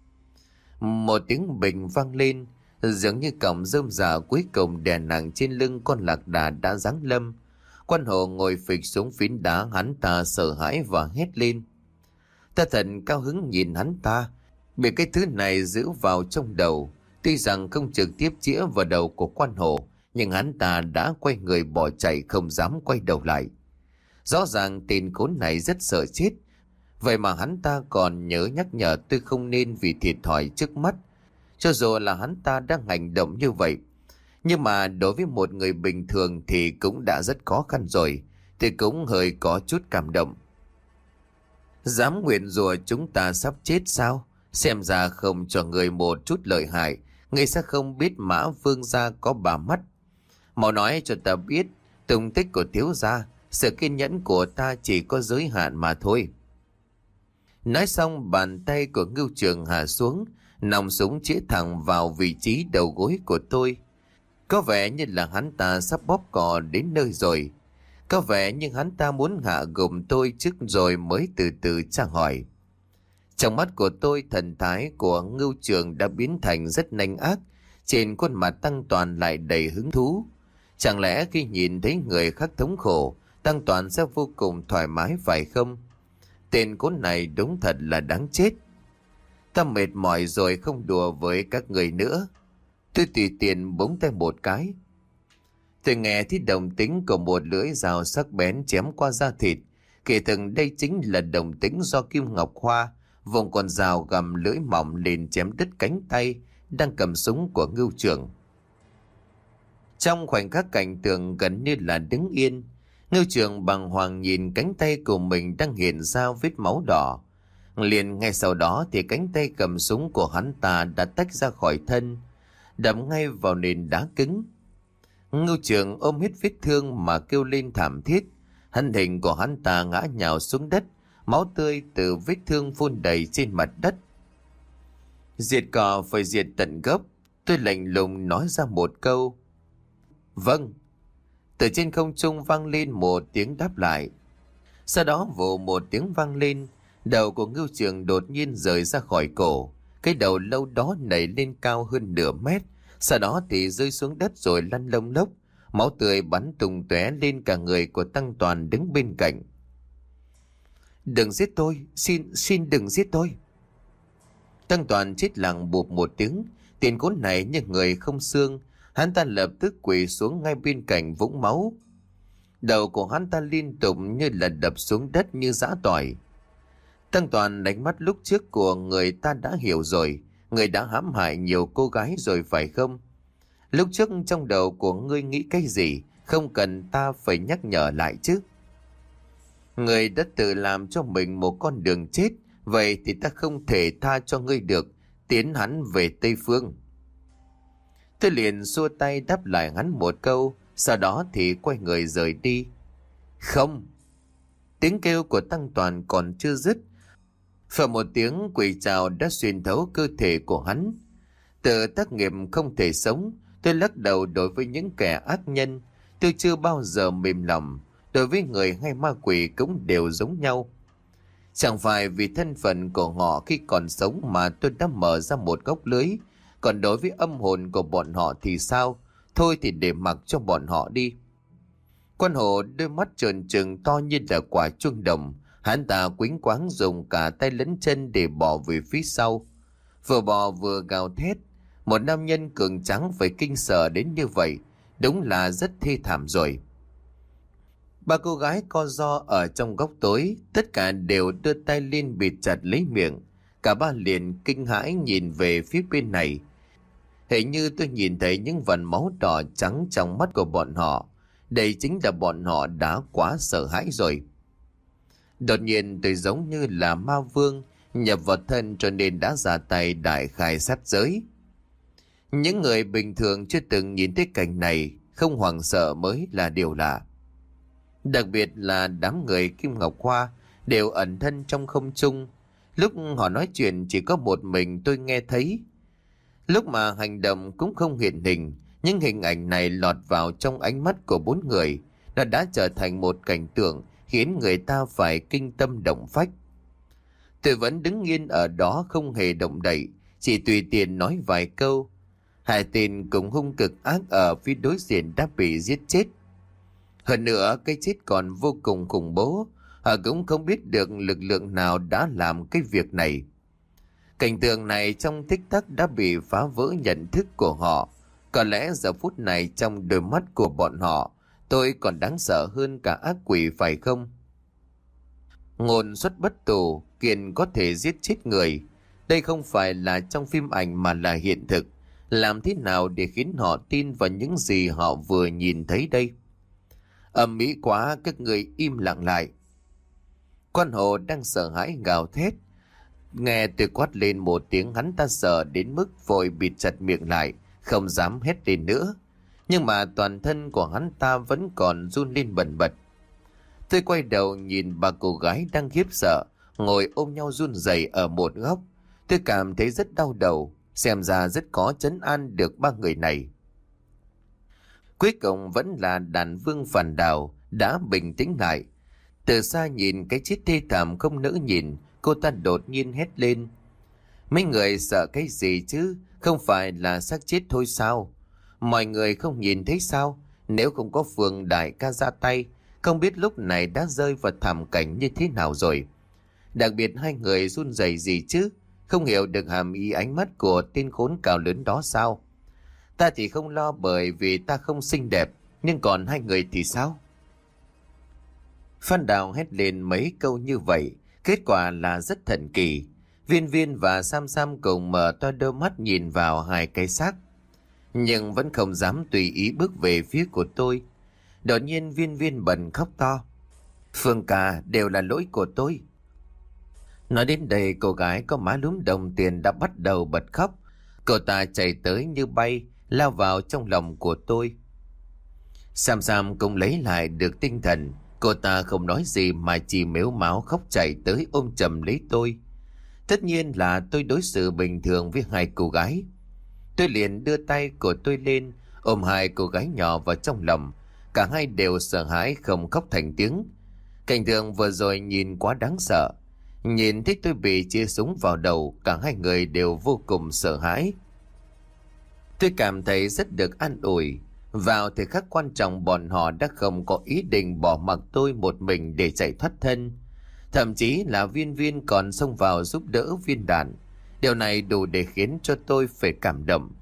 Một tiếng bình vang lên, dường như cọng rơm rạ cuối cùng đè nặng trên lưng con lạc đà đã giáng lâm. Quan Hồ ngồi phịch xuống phiến đá, hắn ta sợ hãi và hét lên. Ta thật cao hứng nhìn hắn ta, bị cái thứ này giữ vào trong đầu. Tuy rằng không trực tiếp chĩa vào đầu của Quan Hồ, nhưng hắn ta đã quay người bỏ chạy, không dám quay đầu lại. Rõ ràng tên khốn này rất sợ chết. Vậy mà hắn ta còn nhớ nhắc nhở tôi không nên vì thiệt thòi trước mắt. Cho dù là hắn ta đang hành động như vậy, nhưng mà đối với một người bình thường thì cũng đã rất khó khăn rồi. Tôi cũng hơi có chút cảm động. Dám nguyện rủa chúng ta sắp chết sao? Xem ra không cho người một chút lợi hại, người sẽ không biết Mã Vương gia có bà mắt. Mau nói cho ta biết tung tích của thiếu gia, sự kiên nhẫn của ta chỉ có giới hạn mà thôi. Nói xong, bàn tay của Ngưu Trường hạ xuống, nòng súng chĩa thẳng vào vị trí đầu gối của tôi. Có vẻ như là hắn ta sắp bóp cò đến nơi rồi. Có vẻ như hắn ta muốn hạ gục tôi trước rồi mới từ từ tra hỏi. Trong mắt của tôi, thần thái của Ngưu Trường đã biến thành rất nanh ác, trên khuôn mặt Tăng Toàn lại đầy hứng thú. Chẳng lẽ khi nhìn thấy người khác thống khổ, Tăng Toàn sẽ vô cùng thoải mái phải không? Tên khốn này đúng thật là đáng chết. Ta mệt mỏi rồi, không đùa với các người nữa. Tôi tùy tiện búng tay một cái. Tôi nghe thấy động tĩnh của một lưỡi dao sắc bén chém qua da thịt. Kể từng đây chính là động tĩnh do Kim Ngọc Hoa vùng con dao găm lưỡi mỏng lên chém đứt cánh tay đang cầm súng của Ngưu Trường. Trong khoảnh khắc cảnh tượng gần như là đứng yên, Ngưu Trường bàng hoàng nhìn cánh tay của mình đang hiện ra vết máu đỏ. Liền ngay sau đó thì cánh tay cầm súng của hắn ta đã tách ra khỏi thân, đập ngay vào nền đá cứng. Ngưu Trường ôm hết vết thương mà kêu lên thảm thiết. Thân hình của hắn ta ngã nhào xuống đất, máu tươi từ vết thương phun đầy trên mặt đất. Diệt cỏ phải diệt tận gốc, tôi lạnh lùng nói ra một câu. Vâng. Từ trên không trung vang lên một tiếng đáp lại. Sau đó vù một tiếng vang lên, đầu của Ngưu Trường đột nhiên rời ra khỏi cổ. Cái đầu lâu đó nảy lên cao hơn nửa mét, sau đó thì rơi xuống đất rồi lăn lông lốc. Máu tươi bắn tung tóe lên cả người của Tăng Toàn đứng bên cạnh. Đừng giết tôi, xin, xin đừng giết tôi. Tăng Toàn chết lặng bụp một tiếng. Tiền khốn này như người không xương, hắn ta lập tức quỳ xuống ngay bên cạnh vũng máu. Đầu của hắn ta liên tục như là đập xuống đất như giã tỏi. Tăng Toàn đánh mắt lúc trước của người ta đã hiểu rồi. Người đã hãm hại nhiều cô gái rồi phải không? Lúc trước trong đầu của ngươi nghĩ cái gì, không cần ta phải nhắc nhở lại chứ. Ngươi đã tự làm cho mình một con đường chết, vậy thì ta không thể tha cho ngươi được, tiến hắn về Tây Phương. Tôi liền xua tay đáp lại hắn một câu, sau đó thì quay người rời đi. Không! Tiếng kêu của Tăng Toàn còn chưa dứt, và một tiếng quỳ chào đã xuyên thấu cơ thể của hắn. Tự tác nghiệp không thể sống, tôi lắc đầu đối với những kẻ ác nhân. Tôi chưa bao giờ mềm lòng, đối với người hay ma quỷ cũng đều giống nhau. Chẳng phải vì thân phận của họ khi còn sống mà tôi đã mở ra một góc lưới, còn đối với âm hồn của bọn họ thì sao? Thôi thì để mặc cho bọn họ đi. Quan Hồ đôi mắt trợn trừng to như là quả chuông đồng. Hắn ta quýnh quáng dùng cả tay lẫn chân để bỏ về phía sau. Vừa bò vừa gào thét. Một nam nhân cường tráng phải kinh sợ đến như vậy, đúng là rất thê thảm rồi. Ba cô gái co ro ở trong góc tối, tất cả đều đưa tay lên bịt chặt lấy miệng. Cả ba liền kinh hãi nhìn về phía bên này. Hình như tôi nhìn thấy những vần máu đỏ trắng trong mắt của bọn họ. Đây chính là bọn họ đã quá sợ hãi rồi. Đột nhiên tôi giống như là ma vương nhập vào thân, cho nên đã ra tay đại khai sát giới. Những người bình thường chưa từng nhìn thấy cảnh này, không hoảng sợ mới là điều lạ. Đặc biệt là đám người Kim Ngọc Hoa đều ẩn thân trong không trung. Lúc họ nói chuyện chỉ có một mình tôi nghe thấy. Lúc mà hành động cũng không hiện hình, những hình ảnh này lọt vào trong ánh mắt của bốn người, nó đã trở thành một cảnh tượng khiến người ta phải kinh tâm động phách. Tôi vẫn đứng yên ở đó không hề động đậy, chỉ tùy tiện nói vài câu. Hai tên cùng hung cực ác ở phía đối diện đã bị giết chết. Hơn nữa cái chết còn vô cùng khủng bố, họ cũng không biết được lực lượng nào đã làm cái việc này. Cảnh tượng này trong tích tắc đã bị phá vỡ nhận thức của họ. Có lẽ giờ phút này trong đôi mắt của bọn họ, tôi còn đáng sợ hơn cả ác quỷ phải không? Ngôn xuất bất tù, kiền có thể giết chết người. Đây không phải là trong phim ảnh mà là hiện thực. Làm thế nào để khiến họ tin vào những gì họ vừa nhìn thấy đây? Ầm ĩ quá, các người im lặng lại. Quan Hồ đang sợ hãi gào thét. Nghe tôi quát lên một tiếng, hắn ta sợ đến mức vội bịt chặt miệng lại, không dám hét lên nữa. Nhưng mà toàn thân của hắn ta vẫn còn run lên bần bật. Tôi quay đầu nhìn ba cô gái đang khiếp sợ, ngồi ôm nhau run rẩy ở một góc. Tôi cảm thấy rất đau đầu, xem ra rất khó trấn an được ba người này. Cuối cùng vẫn là đàn vương phản đào đã bình tĩnh lại. Từ xa nhìn cái chết thê thảm không nỡ nhìn, cô ta đột nhiên hét lên. Mấy người sợ cái gì chứ? Không phải là xác chết thôi sao? Mọi người không nhìn thấy sao? Nếu không có Phường đại ca ra tay, không biết lúc này đã rơi vào thảm cảnh như thế nào rồi. Đặc biệt hai người run rẩy gì chứ? Không hiểu được hàm ý ánh mắt của tên khốn cao lớn đó sao? Ta thì không lo bởi vì ta không xinh đẹp, nhưng còn hai người thì sao? Phan Đào hét lên mấy câu như vậy, kết quả là rất thần kỳ. Viên Viên và Sam Sam cùng mở to đôi mắt nhìn vào hai cái xác, nhưng vẫn không dám tùy ý bước về phía của tôi. Đột nhiên Viên Viên bật khóc to. Phương ca, đều là lỗi của tôi. Nói đến đây, cô gái có má lúm đồng tiền đã bắt đầu bật khóc. Cô ta chạy tới như bay, lao vào trong lòng của tôi. Sam Sam cũng lấy lại được tinh thần. Cô ta không nói gì mà chỉ mếu máo khóc chạy tới ôm chầm lấy tôi. Tất nhiên là tôi đối xử bình thường với hai cô gái. Tôi liền đưa tay của tôi lên, ôm hai cô gái nhỏ vào trong lòng. Cả hai đều sợ hãi không khóc thành tiếng. Cảnh tượng vừa rồi nhìn quá đáng sợ. Nhìn thấy tôi bị chia súng vào đầu, cả hai người đều vô cùng sợ hãi. Tôi cảm thấy rất được an ủi. Vào thời khắc quan trọng, bọn họ đã không có ý định bỏ mặc tôi một mình để chạy thoát thân. Thậm chí là Viên Viên còn xông vào giúp đỡ Viên Đàn. Điều này đủ để khiến cho tôi phải cảm động.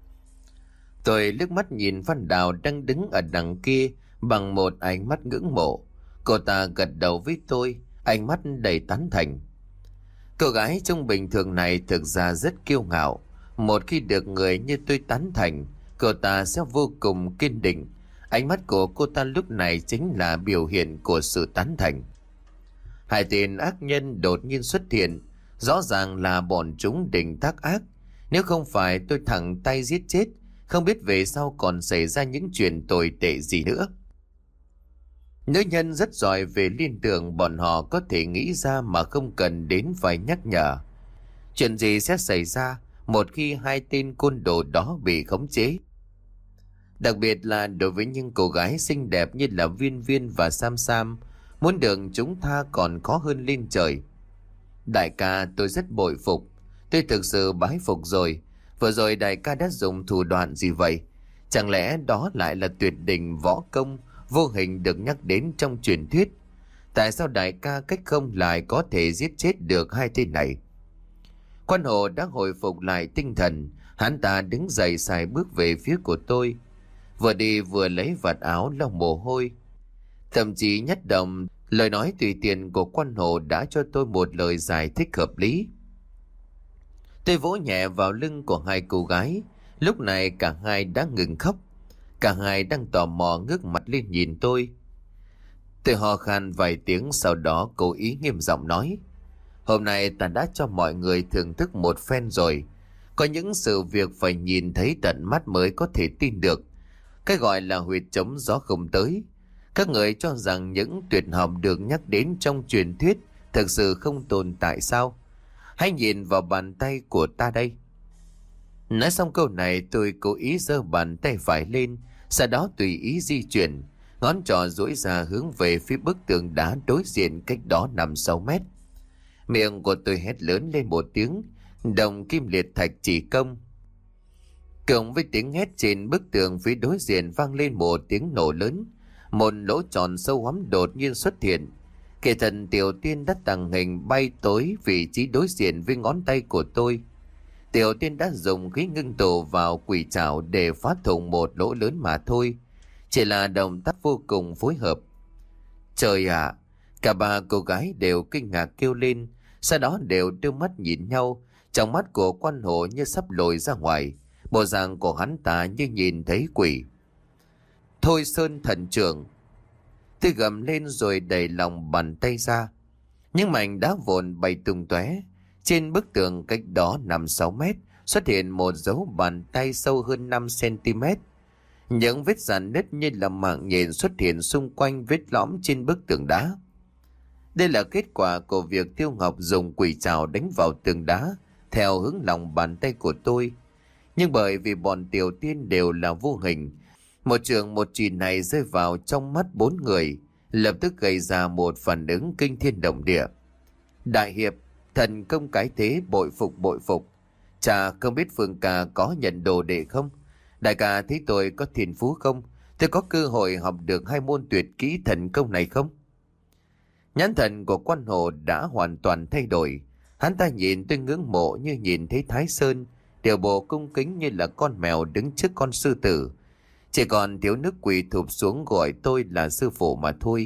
Tôi liếc mắt nhìn Phan Đào đang đứng ở đằng kia bằng một ánh mắt ngưỡng mộ. Cô ta gật đầu với tôi, ánh mắt đầy tán thành. Cô gái trông bình thường này thực ra rất kiêu ngạo. Một khi được người như tôi tán thành, cô ta sẽ vô cùng kiên định. Ánh mắt của cô ta lúc này chính là biểu hiện của sự tán thành. Hai tên ác nhân đột nhiên xuất hiện, rõ ràng là bọn chúng định tác ác. Nếu không phải tôi thẳng tay giết chết, không biết về sau còn xảy ra những chuyện tồi tệ gì nữa. Nữ nhân rất giỏi về liên tưởng, bọn họ có thể nghĩ ra mà không cần đến phải nhắc nhở. Chuyện gì sẽ xảy ra một khi hai tên côn đồ đó bị khống chế. Đặc biệt là đối với những cô gái xinh đẹp như là Viên Viên và Sam Sam, muốn được chúng tha còn khó hơn lên trời. Đại ca, tôi rất bội phục. Tôi thực sự bái phục rồi. Vừa rồi đại ca đã dùng thủ đoạn gì vậy? Chẳng lẽ đó lại là tuyệt đỉnh võ công vô hình được nhắc đến trong truyền thuyết? Tại sao đại ca cách không lại có thể giết chết được hai tên này? Quan Hồ đã hồi phục lại tinh thần. Hắn ta đứng dậy xài bước về phía của tôi, vừa đi vừa lấy vạt áo lau mồ hôi. Thậm chí Nhất Đồng, lời nói tùy tiện của quan hồ đã cho tôi một lời giải thích hợp lý. Tôi vỗ nhẹ vào lưng của hai cô gái. Lúc này cả hai đã ngừng khóc. Cả hai đang tò mò ngước mặt lên nhìn tôi. Tôi ho khan vài tiếng, sau đó cố ý nghiêm giọng nói: Hôm nay ta đã cho mọi người thưởng thức một phen rồi. Có những sự việc phải nhìn thấy tận mắt mới có thể tin được. Cái gọi là huyệt chống gió không tới. Các người cho rằng những tuyệt học được nhắc đến trong truyền thuyết thực sự không tồn tại sao? Hãy nhìn vào bàn tay của ta đây. Nói xong câu này, tôi cố ý giơ bàn tay phải lên, sau đó tùy ý di chuyển, ngón trỏ duỗi ra hướng về phía bức tường đá đối diện cách đó năm sáu mét. Miệng của tôi hét lớn lên một tiếng, đồng kim liệt thạch chỉ công. Cộng với tiếng hét trên bức tường phía đối diện vang lên một tiếng nổ lớn. Một lỗ tròn sâu hoắm đột nhiên xuất hiện. Kẻ thần Tiểu Tiên đã tàng hình bay tới vị trí đối diện với ngón tay của tôi. Tiểu Tiên đã dùng khí ngưng tụ vào quỷ trảo để phá thủng một lỗ lớn mà thôi. Chỉ là động tác vô cùng phối hợp. Trời ạ! Cả ba cô gái đều kinh ngạc kêu lên, sau đó đều đưa mắt nhìn nhau. Trong mắt của quan hộ như sắp lồi ra ngoài, bộ dạng của hắn ta như nhìn thấy quỷ. Thôi Sơn thần trưởng! Tôi gầm lên rồi đẩy lòng bàn tay ra. Những mảnh đá vụn bay tung tóe. Trên bức tường cách đó năm sáu mét xuất hiện một dấu bàn tay sâu hơn năm xăng-ti-mét. Những vết rạn nứt như là mạng nhện xuất hiện xung quanh vết lõm trên bức tường đá. Đây là kết quả của việc Tiêu Ngọc dùng quỷ trảo đánh vào tường đá theo hướng lòng bàn tay của tôi. Nhưng bởi vì bọn Tiểu Tiên đều là vô hình, một trường một chỉ này rơi vào trong mắt bốn người, lập tức gây ra một phản ứng kinh thiên động địa. Đại hiệp, thần công cái thế, bội phục bội phục. Chà, không biết Phương ca có nhận đồ đệ không? Đại ca thấy tôi có thiên phú không? Tôi có cơ hội học được hai môn tuyệt kỹ thần công này không? Nhãn thần của quan hồ đã hoàn toàn thay đổi. Hắn ta nhìn tôi ngưỡng mộ như nhìn thấy Thái Sơn, điều bộ cung kính như là con mèo đứng trước con sư tử. Chỉ còn thiếu nước quỳ thụp xuống gọi tôi là sư phụ mà thôi.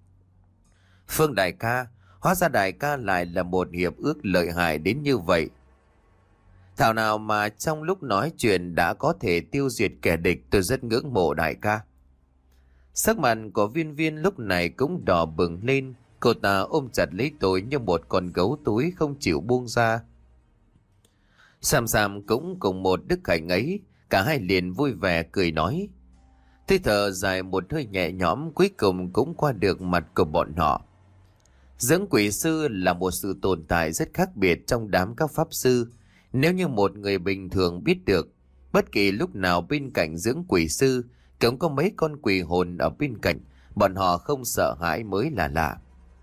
Phương đại ca, hóa ra đại ca lại là một hiệp ước lợi hại đến như vậy. Thảo nào mà trong lúc nói chuyện đã có thể tiêu diệt kẻ địch, tôi rất ngưỡng mộ đại ca. Sắc mặt của Viên Viên lúc này cũng đỏ bừng lên, cô ta ôm chặt lấy tôi như một con gấu túi không chịu buông ra. Sam Sam cũng cùng một đức hạnh ấy, cả hai liền vui vẻ cười nói. Tôi thở dài một hơi nhẹ nhõm, cuối cùng cũng qua được mặt của bọn họ. Dưỡng quỷ sư là một sự tồn tại rất khác biệt trong đám các pháp sư. Nếu như một người bình thường biết được, bất kỳ lúc nào bên cạnh dưỡng quỷ sư cũng có mấy con quỷ hồn ở bên cạnh, bọn họ không sợ hãi mới là lạ.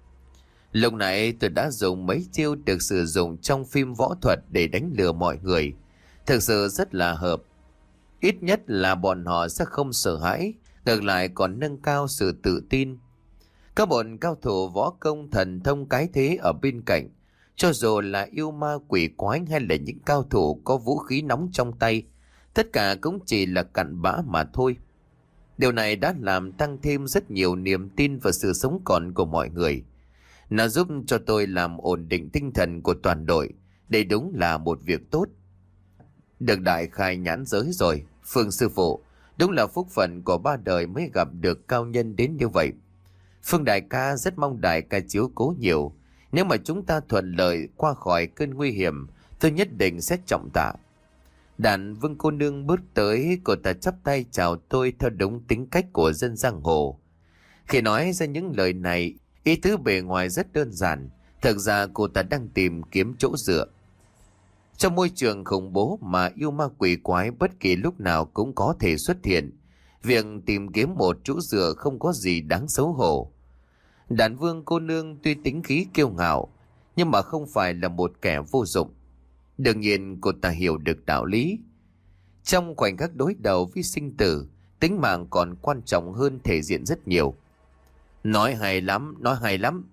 Lúc này tôi đã dùng mấy chiêu được sử dụng trong phim võ thuật để đánh lừa mọi người. Thực sự rất là hợp. Ít nhất là bọn họ sẽ không sợ hãi, ngược lại còn nâng cao sự tự tin. Các bọn cao thủ võ công thần thông cái thế ở bên cạnh, cho dù là yêu ma quỷ quái hay là những cao thủ có vũ khí nóng trong tay, tất cả cũng chỉ là cặn bã mà thôi. Điều này đã làm tăng thêm rất nhiều niềm tin vào sự sống còn của mọi người. Nó giúp cho tôi làm ổn định tinh thần của toàn đội. Đây đúng là một việc tốt. Được đại khai nhãn giới rồi, Phương sư phụ. Đúng là phúc phận của ba đời mới gặp được cao nhân đến như vậy. Phương đại ca rất mong đại ca chiếu cố nhiều. Nếu mà chúng ta thuận lợi qua khỏi cơn nguy hiểm, tôi nhất định sẽ trọng tạ. Đàn Vương cô nương bước tới, cô ta chắp tay chào tôi theo đúng tính cách của dân giang hồ. Khi nói ra những lời này, ý tứ bề ngoài rất đơn giản, thực ra cô ta đang tìm kiếm chỗ dựa. Trong môi trường khủng bố mà yêu ma quỷ quái bất kỳ lúc nào cũng có thể xuất hiện, việc tìm kiếm một chỗ dựa không có gì đáng xấu hổ. Đàn Vương cô nương tuy tính khí kiêu ngạo, nhưng mà không phải là một kẻ vô dụng. Đương nhiên cô ta hiểu được đạo lý. Trong khoảnh khắc đối đầu với sinh tử, tính mạng còn quan trọng hơn thể diện rất nhiều. Nói hay lắm, nói hay lắm.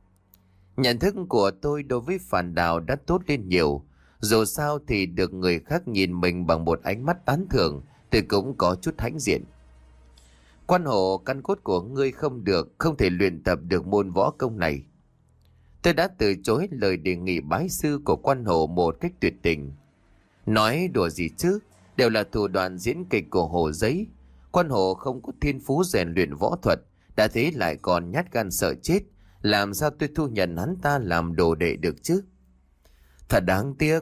Nhận thức của tôi đối với Phản Đào đã tốt lên nhiều. Dù sao thì được người khác nhìn mình bằng một ánh mắt tán thưởng, tôi cũng có chút hãnh diện. Quan hộ, căn cốt của ngươi không được, không thể luyện tập được môn võ công này. Tôi đã từ chối lời đề nghị bái sư của quan hộ một cách tuyệt tình. Nói đùa gì chứ, đều là thủ đoạn diễn kịch của Hồ Giấy. Quan hộ không có thiên phú rèn luyện võ thuật, đã thế lại còn nhát gan sợ chết, làm sao tôi thu nhận hắn ta làm đồ đệ được chứ? Thật đáng tiếc.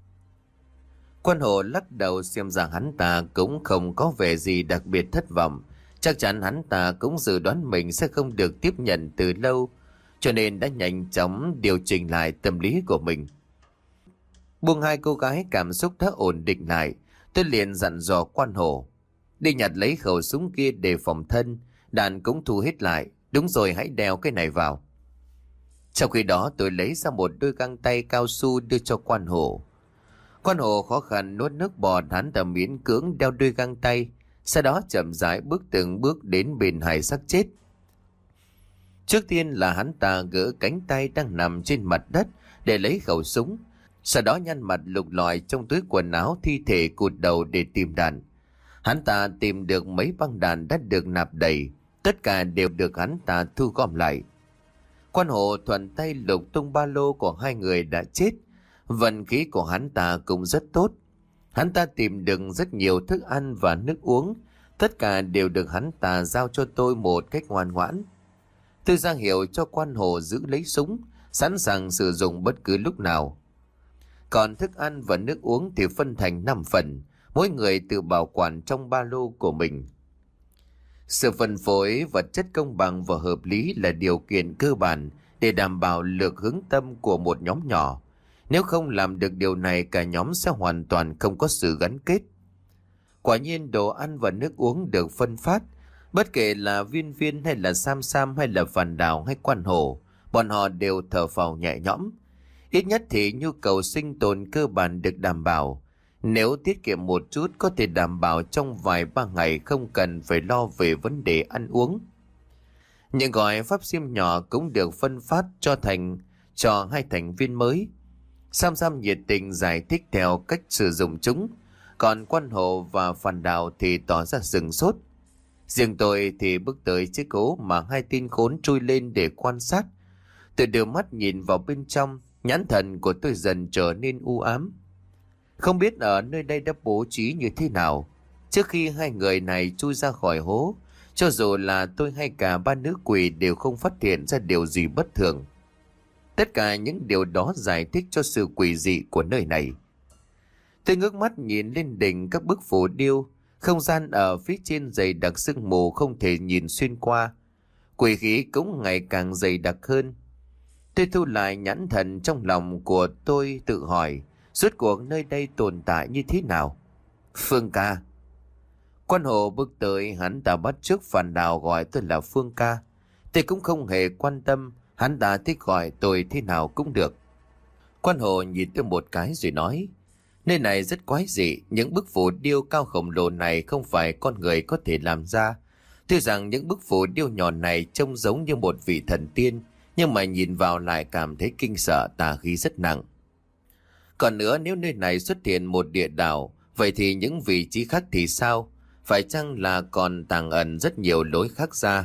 Quan hộ lắc đầu, xem ra hắn ta cũng không có vẻ gì đặc biệt thất vọng. Chắc chắn hắn ta cũng dự đoán mình sẽ không được tiếp nhận từ lâu, cho nên đã nhanh chóng điều chỉnh lại tâm lý của mình. Buông hai cô gái cảm xúc đã ổn định lại, tôi liền dặn dò quan hộ: đi nhặt lấy khẩu súng kia để phòng thân, đạn cũng thu hết lại. Đúng rồi, hãy đeo cái này vào. Trong khi đó tôi lấy ra một đôi găng tay cao su đưa cho quan hộ. Quan hộ khó khăn nuốt nước bọt, hắn ta miễn cưỡng đeo đôi găng tay, sau đó chậm rãi bước từng bước đến bên hai xác chết. Trước tiên là hắn ta gỡ cánh tay đang nằm trên mặt đất để lấy khẩu súng, sau đó nhăn mặt lục lọi trong túi quần áo thi thể cụt đầu để tìm đạn. Hắn ta tìm được mấy băng đạn đã được nạp đầy, tất cả đều được hắn ta thu gom lại. Quan hộ thuận tay lục tung ba lô của hai người đã chết. Vận khí của hắn ta cũng rất tốt. Hắn ta tìm được rất nhiều thức ăn và nước uống, tất cả đều được hắn ta giao cho tôi một cách ngoan ngoãn. Tôi ra hiệu cho quan hộ giữ lấy súng, sẵn sàng sử dụng bất cứ lúc nào. Còn thức ăn và nước uống thì phân thành năm phần, mỗi người tự bảo quản trong ba lô của mình. Sự phân phối vật chất công bằng và hợp lý là điều kiện cơ bản để đảm bảo lực hướng tâm của một nhóm nhỏ. Nếu không làm được điều này, cả nhóm sẽ hoàn toàn không có sự gắn kết. Quả nhiên đồ ăn và nước uống được phân phát, bất kể là Viên Viên hay là Sam Sam hay là Phàn Đào hay Quan Hổ, bọn họ đều thở phào nhẹ nhõm. Ít nhất thì nhu cầu sinh tồn cơ bản được đảm bảo. Nếu tiết kiệm một chút có thể đảm bảo trong vài ba ngày không cần phải lo về vấn đề ăn uống. Những gói pháp xiêm nhỏ cũng được phân phát cho thành cho hai thành viên mới. Sam Sam nhiệt tình giải thích theo cách sử dụng chúng, còn Quan Hộ và Phàn Đào thì tỏ ra sửng sốt. Riêng tôi thì bước tới chiếc gỗ mà hai tên khốn chui lên để quan sát. Tôi đưa mắt nhìn vào bên trong, nhãn thần của tôi dần trở nên u ám. Không biết ở nơi đây đã bố trí như thế nào. Trước khi hai người này chui ra khỏi hố, cho dù là tôi hay cả ba nữ quỷ đều không phát hiện ra điều gì bất thường. Tất cả những điều đó giải thích cho sự quỷ dị của nơi này. Tôi ngước mắt nhìn lên đỉnh các bức phù điêu, không gian ở phía trên dày đặc sương mù không thể nhìn xuyên qua. Quỷ khí cũng ngày càng dày đặc hơn. Tôi thu lại nhãn thần trong lòng của tôi, tự hỏi rốt cuộc nơi đây tồn tại như thế nào. Phương ca. Quan Hộ bước tới, hắn ta bắt chước Phàn Đào gọi tôi là Phương ca. Tôi cũng không hề quan tâm, hắn ta thích gọi tôi thế nào cũng được. Quan Hộ nhìn tôi một cái rồi nói: nơi này rất quái dị, những bức phù điêu cao khổng lồ này không phải con người có thể làm ra. Tuy rằng những bức phù điêu nhỏ này trông giống như một vị thần tiên, nhưng mà nhìn vào lại cảm thấy kinh sợ, tà khí rất nặng. Còn nữa, nếu nơi này xuất hiện một địa đạo, vậy thì những vị trí khác thì sao? Phải chăng là còn tàng ẩn rất nhiều lối khác ra?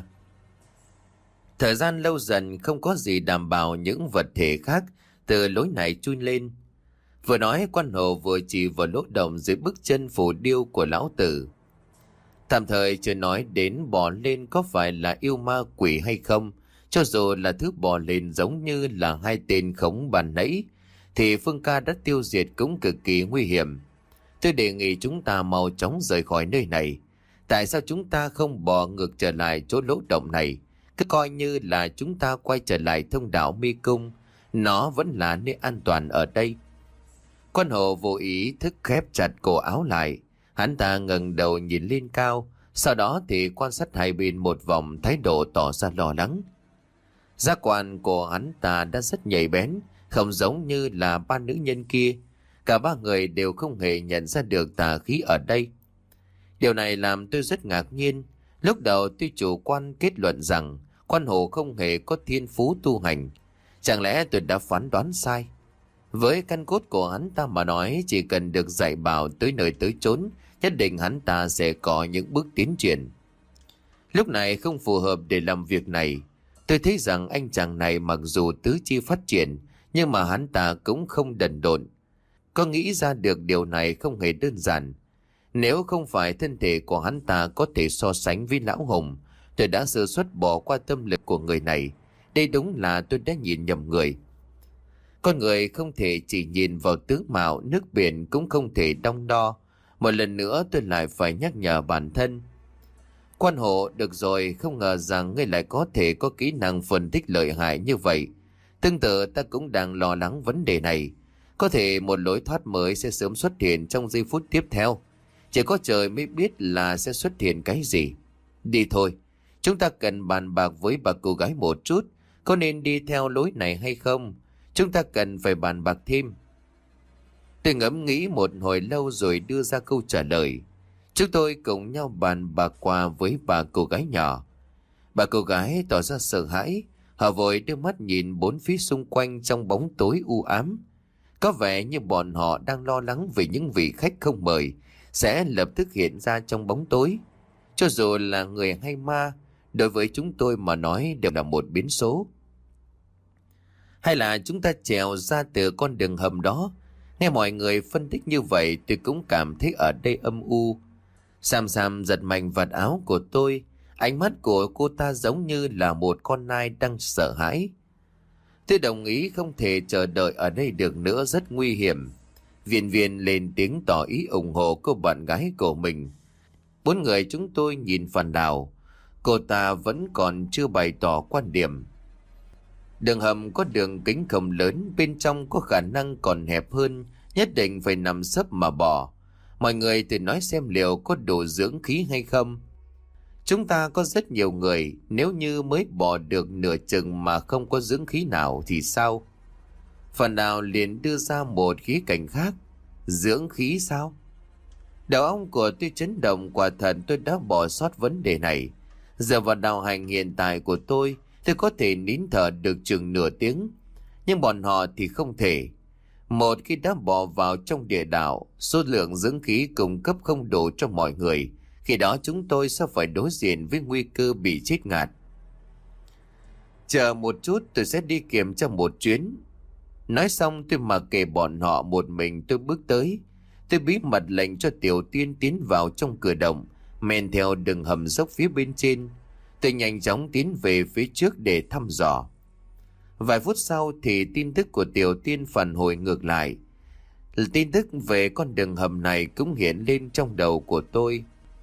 Thời gian lâu dần không có gì đảm bảo những vật thể khác từ lối này chui lên. Vừa nói, Quan Hộ vừa chỉ vào lỗ động dưới bức chân phù điêu của lão tử. Tạm thời chưa nói đến bò lên có phải là yêu ma quỷ hay không, cho dù là thứ bò lên giống như là hai tên khống bàn nãy, thì Phương ca đã tiêu diệt cũng cực kỳ nguy hiểm. Tôi đề nghị chúng ta mau chóng rời khỏi nơi này. Tại sao chúng ta không bò ngược trở lại chỗ lỗ động này? Cứ coi như là chúng ta quay trở lại thông đạo Mi Cung. Nó vẫn là nơi an toàn ở đây. Quan Hộ vô ý thức khép chặt cổ áo lại. Hắn ta ngẩng đầu nhìn lên cao, sau đó thì quan sát hai bên một vòng, thái độ tỏ ra lo lắng. Giác quan của hắn ta đã rất nhạy bén, không giống như là ba nữ nhân kia. Cả ba người đều không hề nhận ra được tà khí ở đây. Điều này làm tôi rất ngạc nhiên. Lúc đầu tôi chủ quan kết luận rằng Quan Hộ không hề có thiên phú tu hành. Chẳng lẽ tôi đã phán đoán sai? Với căn cốt của hắn ta mà nói, chỉ cần được dạy bảo tới nơi tới chốn, nhất định hắn ta sẽ có những bước tiến triển. Lúc này không phù hợp để làm việc này. Tôi thấy rằng anh chàng này mặc dù tứ chi phát triển, nhưng mà hắn ta cũng không đần độn. Có nghĩ ra được điều này không hề đơn giản. Nếu không phải thân thể của hắn ta có thể so sánh với lão Hùng, tôi đã sơ suất bỏ qua tâm lực của người này. Đây đúng là tôi đã nhìn nhầm người. Con người không thể chỉ nhìn vào tướng mạo, nước biển cũng không thể đong đo. Một lần nữa tôi lại phải nhắc nhở bản thân. Quan hộ, được rồi, không ngờ rằng ngươi lại có thể có kỹ năng phân tích lợi hại như vậy. Tương tự ta cũng đang lo lắng vấn đề này. Có thể một lối thoát mới sẽ sớm xuất hiện trong giây phút tiếp theo. Chỉ có trời mới biết là sẽ xuất hiện cái gì. Đi thôi, chúng ta cần bàn bạc với bà cô gái một chút. Có nên đi theo lối này hay không? Chúng ta cần phải bàn bạc thêm. Tôi ngẫm nghĩ một hồi lâu rồi đưa ra câu trả lời. Chúng tôi cùng nhau bàn bạc qua với bà cô gái nhỏ. Bà cô gái tỏ ra sợ hãi. Họ vội đưa mắt nhìn bốn phía xung quanh trong bóng tối u ám. Có vẻ như bọn họ đang lo lắng về những vị khách không mời sẽ lập tức hiện ra trong bóng tối. Cho dù là người hay ma, đối với chúng tôi mà nói đều là một biến số. Hay là chúng ta trèo ra từ con đường hầm đó? Nghe mọi người phân tích như vậy tôi cũng cảm thấy ở đây âm u. Sam Sam giật mạnh vạt áo của tôi. Ánh mắt của cô ta giống như là một con nai đang sợ hãi. Tôi đồng ý, không thể chờ đợi ở đây được nữa, rất nguy hiểm. Viên Viên lên tiếng tỏ ý ủng hộ cô bạn gái của mình. Bốn người chúng tôi nhìn Phan Đào. Cô ta vẫn còn chưa bày tỏ quan điểm. Đường hầm có đường kính không lớn, bên trong có khả năng còn hẹp hơn, nhất định phải nằm sấp mà bỏ. Mọi người tự nói xem liệu có đủ dưỡng khí hay không. Chúng ta có rất nhiều người, nếu như mới bỏ được nửa chừng mà không có dưỡng khí nào thì sao? Phần Đào liền đưa ra một khía cạnh khác. Dưỡng khí sao? Đầu óc của tôi chấn động, quả thật tôi đã bỏ sót vấn đề này. Giờ vào đạo hành hiện tại của tôi, tôi có thể nín thở được chừng nửa tiếng. Nhưng bọn họ thì không thể. Một khi đã bỏ vào trong địa đạo, số lượng dưỡng khí cung cấp không đủ cho mọi người. Khi đó chúng tôi sẽ phải đối diện với nguy cơ bị chết ngạt. Chờ một chút, tôi sẽ đi kiểm tra một chuyến. Nói xong tôi mặc kệ bọn họ, một mình tôi bước tới. Tôi bí mật lệnh cho Tiểu Tiên tiến vào trong cửa động, men theo đường hầm dốc phía bên trên. Tôi nhanh chóng tiến về phía trước để thăm dò. Vài phút sau thì tin tức của Tiểu Tiên phản hồi ngược lại. Tin tức về con đường hầm này cũng hiện lên trong đầu của tôi.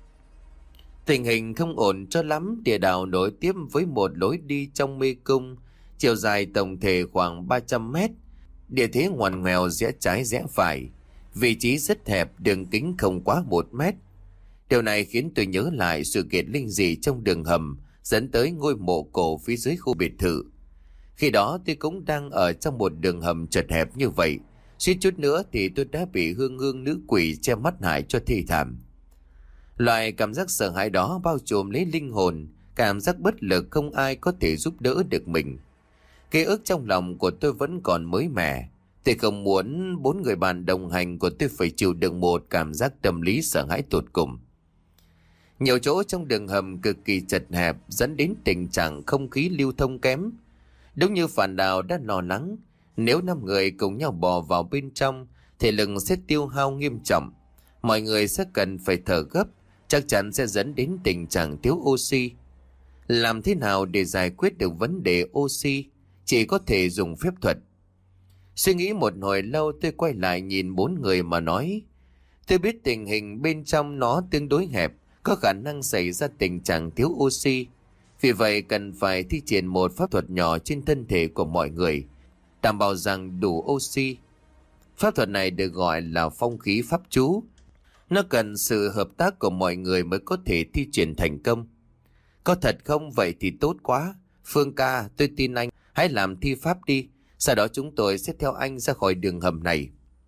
Tình hình không ổn cho lắm. Địa đạo nối tiếp với một lối đi trong mê cung, chiều dài tổng thể khoảng ba trăm mét. Địa thế ngoằn ngoèo, rẽ trái rẽ phải, vị trí rất hẹp, đường kính không quá một mét. Điều này khiến tôi nhớ lại sự kiện linh dị trong đường hầm dẫn tới ngôi mộ cổ phía dưới khu biệt thự. Khi đó tôi cũng đang ở trong một đường hầm chật hẹp như vậy, suýt chút nữa thì tôi đã bị hương hương nữ quỷ che mắt hại cho thê thảm. Loại cảm giác sợ hãi đó bao trùm lấy linh hồn, cảm giác bất lực, không ai có thể giúp đỡ được mình. Ký ức trong lòng của tôi vẫn còn mới mẻ. Tôi không muốn bốn người bạn đồng hành của tôi phải chịu đựng một cảm giác tâm lý sợ hãi tột cùng. Nhiều chỗ trong đường hầm cực kỳ chật hẹp, dẫn đến tình trạng không khí lưu thông kém. Đúng như Phản Đào đã lo lắng, nếu năm người cùng nhau bò vào bên trong, thể lực sẽ tiêu hao nghiêm trọng. Mọi người sẽ cần phải thở gấp, chắc chắn sẽ dẫn đến tình trạng thiếu oxy. Làm thế nào để giải quyết được vấn đề oxy? Chỉ có thể dùng phép thuật. Suy nghĩ một hồi lâu, tôi quay lại nhìn bốn người mà nói. Tôi biết tình hình bên trong nó tương đối hẹp, có khả năng xảy ra tình trạng thiếu oxy. Vì vậy cần phải thi triển một pháp thuật nhỏ trên thân thể của mọi người, đảm bảo rằng đủ oxy. Pháp thuật này được gọi là phong khí pháp chú. Nó cần sự hợp tác của mọi người mới có thể thi triển thành công. Có thật không? Vậy thì tốt quá. Phương ca, tôi tin anh. Hãy làm thi pháp đi. Sau đó chúng tôi sẽ theo anh ra khỏi đường hầm này.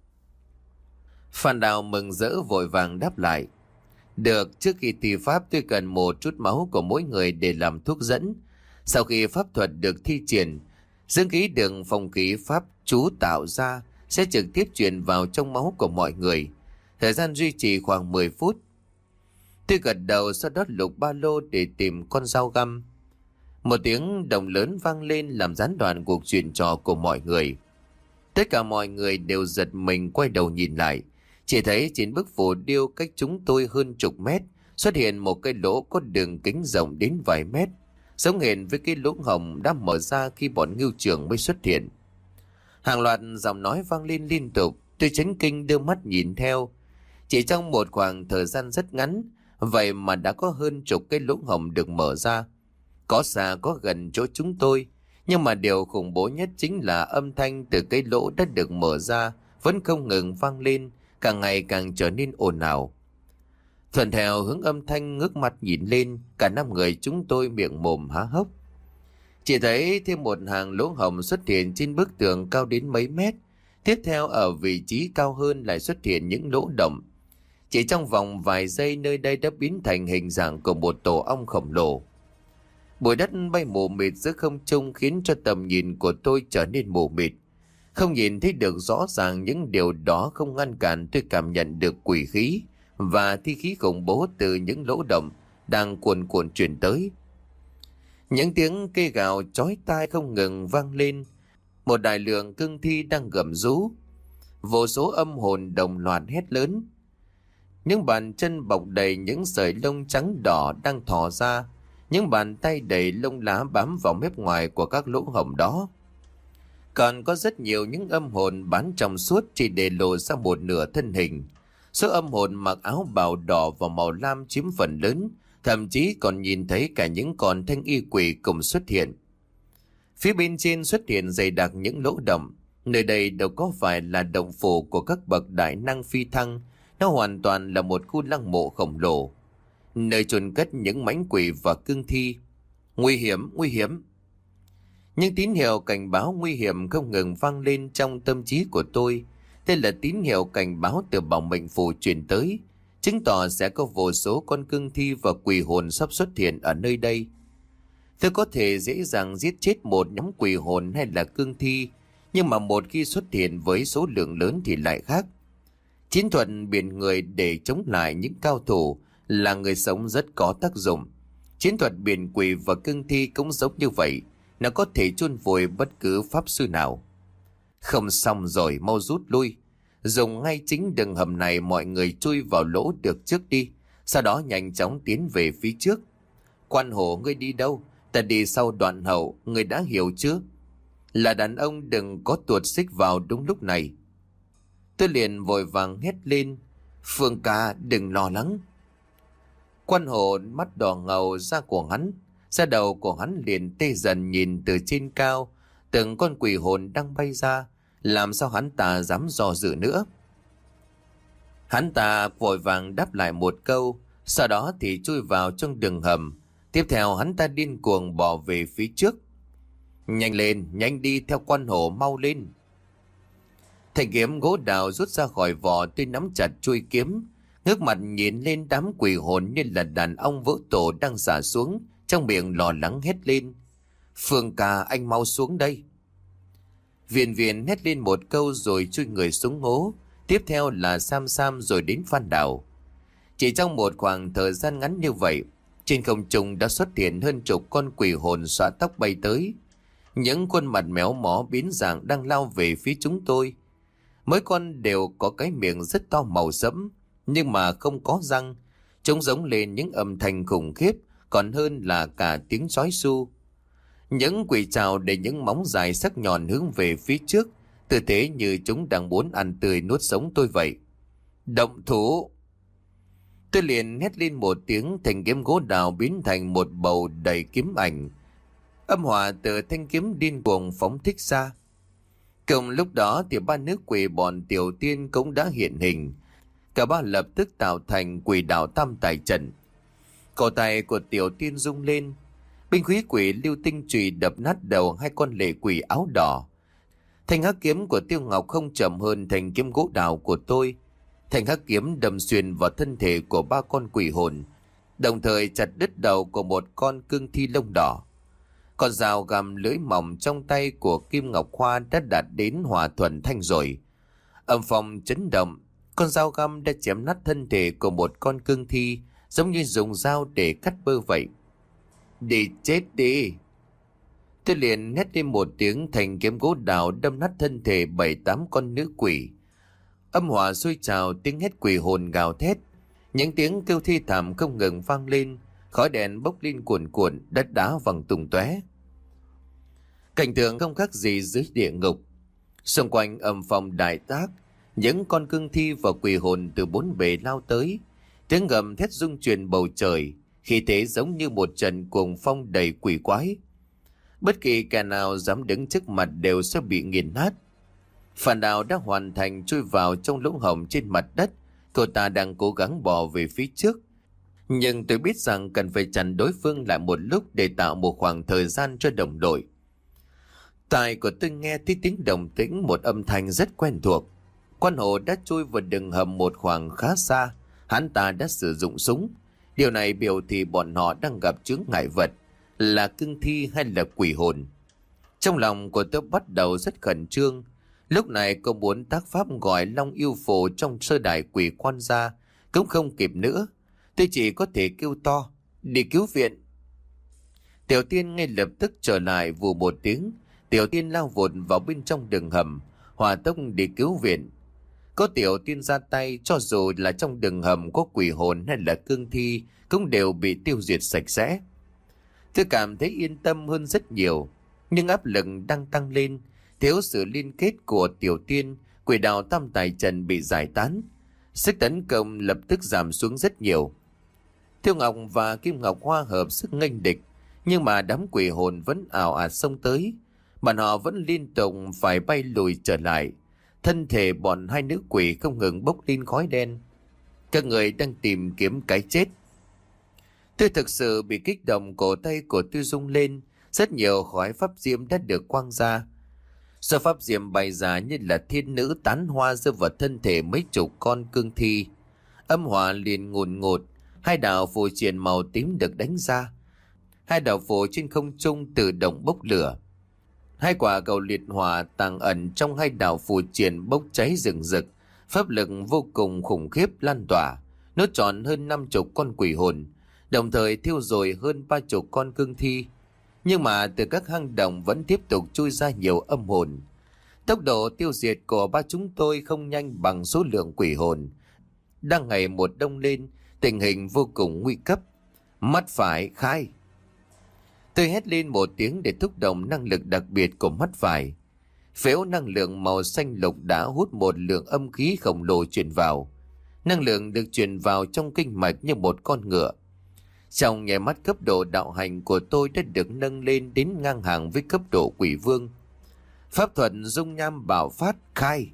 Phan Đào mừng rỡ vội vàng đáp lại. Được, trước khi thi pháp tôi cần một chút máu của mỗi người để làm thuốc dẫn. Sau khi pháp thuật được thi triển, dưỡng khí đường phong khí pháp chú tạo ra sẽ trực tiếp truyền vào trong máu của mọi người. Thời gian duy trì khoảng mười phút. Tôi gật đầu, sau đó lục ba lô để tìm con dao găm. Một tiếng động lớn vang lên làm gián đoạn cuộc chuyện trò của mọi người. Tất cả mọi người đều giật mình quay đầu nhìn lại. Chỉ thấy trên bức phù điêu cách chúng tôi hơn chục mét xuất hiện một cái lỗ có đường kính rộng đến vài mét, giống hệt với cái lỗ hổng đã mở ra khi bọn ngưu trưởng mới xuất hiện. Hàng loạt giọng nói vang lên liên tục. Tôi chấn kinh đưa mắt nhìn theo. Chỉ trong một khoảng thời gian rất ngắn, vậy mà đã có hơn chục cái lỗ hổng được mở ra. Có xa có gần chỗ chúng tôi, nhưng mà điều khủng bố nhất chính là âm thanh từ cái lỗ đã được mở ra vẫn không ngừng vang lên, càng ngày càng trở nên ồn ào. Thuận theo hướng âm thanh ngước mặt nhìn lên, cả năm người chúng tôi miệng mồm há hốc. Chỉ thấy thêm một hàng lỗ hổng xuất hiện trên bức tường cao đến mấy mét. Tiếp theo ở vị trí cao hơn lại xuất hiện những lỗ động. Chỉ trong vòng vài giây nơi đây đã biến thành hình dạng của một tổ ong khổng lồ. Bụi đất bay mù mịt giữa không trung khiến cho tầm nhìn của tôi trở nên mù mịt. Không nhìn thấy được rõ ràng những điều đó, không ngăn cản tôi cảm nhận được quỷ khí và thi khí khủng bố từ những lỗ động đang cuồn cuộn truyền tới. Những tiếng kêu gào chói tai không ngừng vang lên. Một đại lượng cương thi đang gầm rú. Vô số âm hồn đồng loạt hét lớn. Những bàn chân bọc đầy những sợi lông trắng đỏ đang thò ra. Những bàn tay đầy lông lá bám vào mép ngoài của các lỗ hổng đó. Còn có rất nhiều những âm hồn bán trong suốt chỉ để lộ ra một nửa thân hình. Số âm hồn mặc áo bào đỏ và màu lam chiếm phần lớn, thậm chí còn nhìn thấy cả những con thanh y quỷ cùng xuất hiện. Phía bên trên xuất hiện dày đặc những lỗ động. Nơi đây đâu có phải là động phủ của các bậc đại năng phi thăng, nó hoàn toàn là một khu lăng mộ khổng lồ, nơi chôn cất những mãnh quỷ và cương thi. Nguy hiểm, nguy hiểm. Những tín hiệu cảnh báo nguy hiểm không ngừng vang lên trong tâm trí của tôi. Đây là tín hiệu cảnh báo từ bảo mệnh phù truyền tới, chứng tỏ sẽ có vô số con cương thi và quỷ hồn sắp xuất hiện ở nơi đây. Tôi có thể dễ dàng giết chết một nhóm quỷ hồn hay là cương thi, nhưng mà một khi xuất hiện với số lượng lớn thì lại khác. Chiến thuật biển người để chống lại những cao thủ là người sống rất có tác dụng. Chiến thuật biển quỷ và cương thi cũng giống như vậy, nó có thể chôn vùi bất cứ pháp sư nào. Không xong rồi, mau rút lui. Dùng ngay chính đường hầm này, mọi người chui vào lỗ được trước đi, sau đó nhanh chóng tiến về phía trước. Quan Hổ, ngươi đi đâu? Ta đi sau đoạn hậu, ngươi đã hiểu chưa? Là đàn ông đừng có tuột xích vào đúng lúc này. Tôi liền vội vàng hét lên, Phương ca đừng lo lắng. Quan Hổ mắt đỏ ngầu ra của hắn, da đầu của hắn liền tê dần nhìn từ trên cao, từng con quỷ hồn đang bay ra, làm sao hắn ta dám dò dự nữa. Hắn ta vội vàng đáp lại một câu, sau đó thì chui vào trong đường hầm. Tiếp theo hắn ta điên cuồng bỏ về phía trước. Nhanh lên, nhanh đi theo Quan Hổ, mau lên. Thanh kiếm gỗ đào rút ra khỏi vỏ, tôi nắm chặt chuôi kiếm, ngước mặt nhìn lên đám quỷ hồn như là đàn ông vỡ tổ đang xả xuống, trong miệng lo lắng hét lên, Phương ca, anh mau xuống đây. Viên Viên hét lên một câu rồi chui người xuống hố. Tiếp theo là Sam Sam rồi đến Phan Đào. Chỉ trong một khoảng thời gian ngắn như vậy, trên không trung đã xuất hiện hơn chục con quỷ hồn xõa tóc bay tới. Những khuôn mặt méo mó biến dạng đang lao về phía chúng tôi. Mỗi con đều có cái miệng rất to màu sẫm, nhưng mà không có răng. Chúng giống lên những âm thanh khủng khiếp, còn hơn là cả tiếng sói su. Những quỷ trào để những móng dài sắc nhọn hướng về phía trước, tư thế như chúng đang muốn ăn tươi nuốt sống tôi vậy. Động thủ! Tôi liền hét lên một tiếng, thanh kiếm gỗ đào biến thành một bầu đầy kiếm ảnh. Âm hỏa từ thanh kiếm điên cuồng phóng thích ra. Cùng lúc đó thì ba nữ quỷ bọn Tiểu Tiên cũng đã hiện hình. Cả ba lập tức tạo thành quỷ đạo tam tài trận. Cổ tay của Tiểu Tiên rung lên, binh khí quỷ lưu tinh chùy đập nát đầu hai con lệ quỷ áo đỏ. Thanh hắc kiếm của Tiêu Ngọc không chậm hơn thanh kiếm gỗ đào của tôi. Thanh hắc kiếm đâm xuyên vào thân thể của ba con quỷ hồn, đồng thời chặt đứt đầu của một con cương thi lông đỏ. Con dao găm lưỡi mỏng trong tay của Kim Ngọc Khoa đã đạt đến hòa thuần thanh rồi. Âm phong chấn động, con dao găm đã chém nát thân thể của một con cương thi, giống như dùng dao để cắt bơ vậy. Đi chết đi! Tôi liền hét lên một tiếng, thành kiếm gỗ đào đâm nát thân thể bảy tám con nữ quỷ. Âm hỏa sôi trào, tiếng hét quỷ hồn gào thét, những tiếng kêu thi thảm không ngừng vang lên, khói đèn bốc lên cuồn cuộn, đất đá văng tung tóe. Cảnh tượng không khác gì dưới địa ngục. Xung quanh âm phong đại tác, những con cương thi và quỷ hồn từ bốn bề lao tới, tiếng gầm thét rung chuyển bầu trời, khí thế giống như một trận cuồng phong đầy quỷ quái. Bất kỳ kẻ nào dám đứng trước mặt đều sẽ bị nghiền nát. Phản Đào đã hoàn thành chui vào trong lỗ hổng trên mặt đất. Cô ta đang cố gắng bò về phía trước, nhưng tôi biết rằng cần phải chặn đối phương lại một lúc để tạo một khoảng thời gian cho đồng đội. Tai của tôi nghe thấy tiếng đồng tĩnh, một âm thanh rất quen thuộc. Quan Hồ đã chui vào đường hầm một khoảng khá xa. Hắn ta đã sử dụng súng. Điều này biểu thị bọn họ đang gặp chướng ngại vật, là cương thi hay là quỷ hồn. Trong lòng của tôi bắt đầu rất khẩn trương. Lúc này cô muốn tác pháp gọi Long Yêu Phù trong sơ đài quỷ quan ra cũng không kịp nữa. Tôi chỉ có thể kêu to, đi cứu viện. Tiểu Tiên ngay lập tức trở lại, vù một tiếng. Tiểu Tiên lao vụt vào bên trong đường hầm, hỏa tốc đi cứu viện. Có Tiểu Tiên ra tay, cho dù là trong đường hầm có quỷ hồn hay là cương thi cũng đều bị tiêu diệt sạch sẽ. Tôi cảm thấy yên tâm hơn rất nhiều, nhưng áp lực đang tăng lên. Thiếu sự liên kết của Tiểu Tiên, quỷ đạo tam tài trần bị giải tán, sức tấn công lập tức giảm xuống rất nhiều. Thiêu Ngọc và Kim Ngọc Hoa hợp sức nghênh địch, nhưng mà đám quỷ hồn vẫn ảo ạt xông tới. Bọn họ vẫn liên tục phải bay lùi trở lại. Thân thể bọn hai nữ quỷ không ngừng bốc lên khói đen. Các người đang tìm kiếm cái chết. Tôi thực sự bị kích động, cổ tay của tôi rung lên. Rất nhiều khói pháp diệm đã được quang ra. Số pháp diệm bay ra như là thiên nữ tán hoa rơi vào thân thể mấy chục con cương thi. Âm hỏa liền ngùn ngụt. Hai đạo phù triện màu tím được đánh ra. Hai đạo phù trên không trung tự động bốc lửa. Hai quả cầu liệt hỏa tàng ẩn trong hai đạo phù triện bốc cháy rừng rực. Pháp lực vô cùng khủng khiếp lan tỏa, nốt trọn hơn năm chục con quỷ hồn, đồng thời thiêu rụi hơn ba chục con cương thi. Nhưng mà từ các hang động vẫn tiếp tục chui ra nhiều âm hồn. Tốc độ tiêu diệt của ba chúng tôi không nhanh bằng số lượng quỷ hồn. Đang ngày một đông lên, tình hình vô cùng nguy cấp. Mắt phải khai! Tôi hét lên một tiếng để thúc động năng lực đặc biệt của mắt phải. Phễu năng lượng màu xanh lục đã hút một lượng âm khí khổng lồ truyền vào. Năng lượng được truyền vào trong kinh mạch như một con ngựa. Trong nháy mắt, cấp độ đạo hành của tôi đã được nâng lên đến ngang hàng với cấp độ quỷ vương. Pháp thuật dung nham bảo phát khai!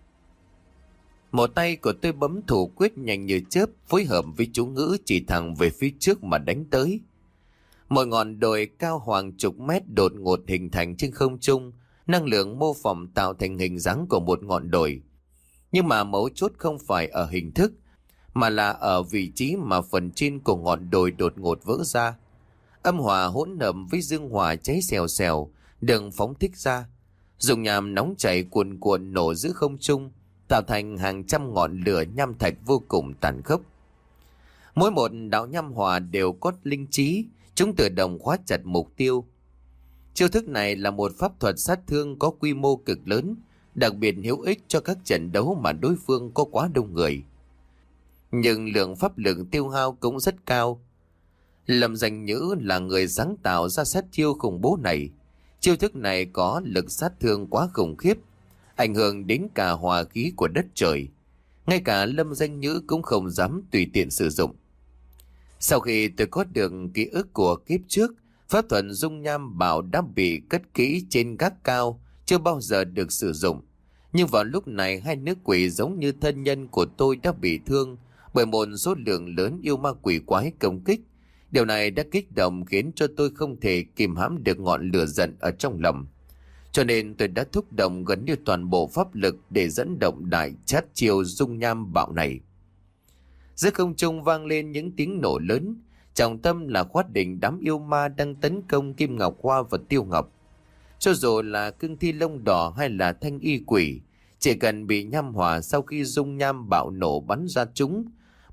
Một tay của tôi bấm thủ quyết nhanh như chớp, phối hợp với chú ngữ chỉ thẳng về phía trước mà đánh tới. Một ngọn đồi cao hàng chục mét đột ngột hình thành trên không trung, năng lượng mô phỏng tạo thành hình dáng của một ngọn đồi. Nhưng mà mấu chốt không phải ở hình thức, mà là ở vị trí mà phần trên của ngọn đồi đột ngột vỡ ra. Âm hỏa hỗn hợp với dương hỏa cháy xèo xèo, đừng phóng thích ra. Dùng nham nóng chảy cuồn cuộn nổ giữa không trung, tạo thành hàng trăm ngọn lửa nham thạch vô cùng tàn khốc. Mỗi một đạo nham hỏa đều có linh trí, chúng tự động khóa chặt mục tiêu. Chiêu thức này là một pháp thuật sát thương có quy mô cực lớn, đặc biệt hữu ích cho các trận đấu mà đối phương có quá đông người. Nhưng lượng pháp lực tiêu hao cũng rất cao. Lâm Danh Nhữ là người sáng tạo ra sát chiêu khủng bố này. Chiêu thức này có lực sát thương quá khủng khiếp, ảnh hưởng đến cả hòa khí của đất trời. Ngay cả Lâm Danh Nhữ cũng không dám tùy tiện sử dụng. Sau khi tôi có được ký ức của kiếp trước, pháp thuật dung nham bảo đã bị cất kỹ trên gác cao, chưa bao giờ được sử dụng. Nhưng vào lúc này, hai nữ quỷ giống như thân nhân của tôi đã bị thương bởi một số lượng lớn yêu ma quỷ quái công kích. Điều này đã kích động khiến cho tôi không thể kìm hãm được ngọn lửa giận ở trong lòng. Cho nên tôi đã thúc động gần như toàn bộ pháp lực để dẫn động đại chát chiêu dung nham bạo này. Giữa không trung vang lên những tiếng nổ lớn, trọng tâm là khoát đỉnh đám yêu ma đang tấn công Kim Ngọc Hoa và Tiêu Ngọc. Cho dù là cương thi lông đỏ hay là thanh y quỷ, chỉ cần bị nham hỏa sau khi dung nham bạo nổ bắn ra chúng,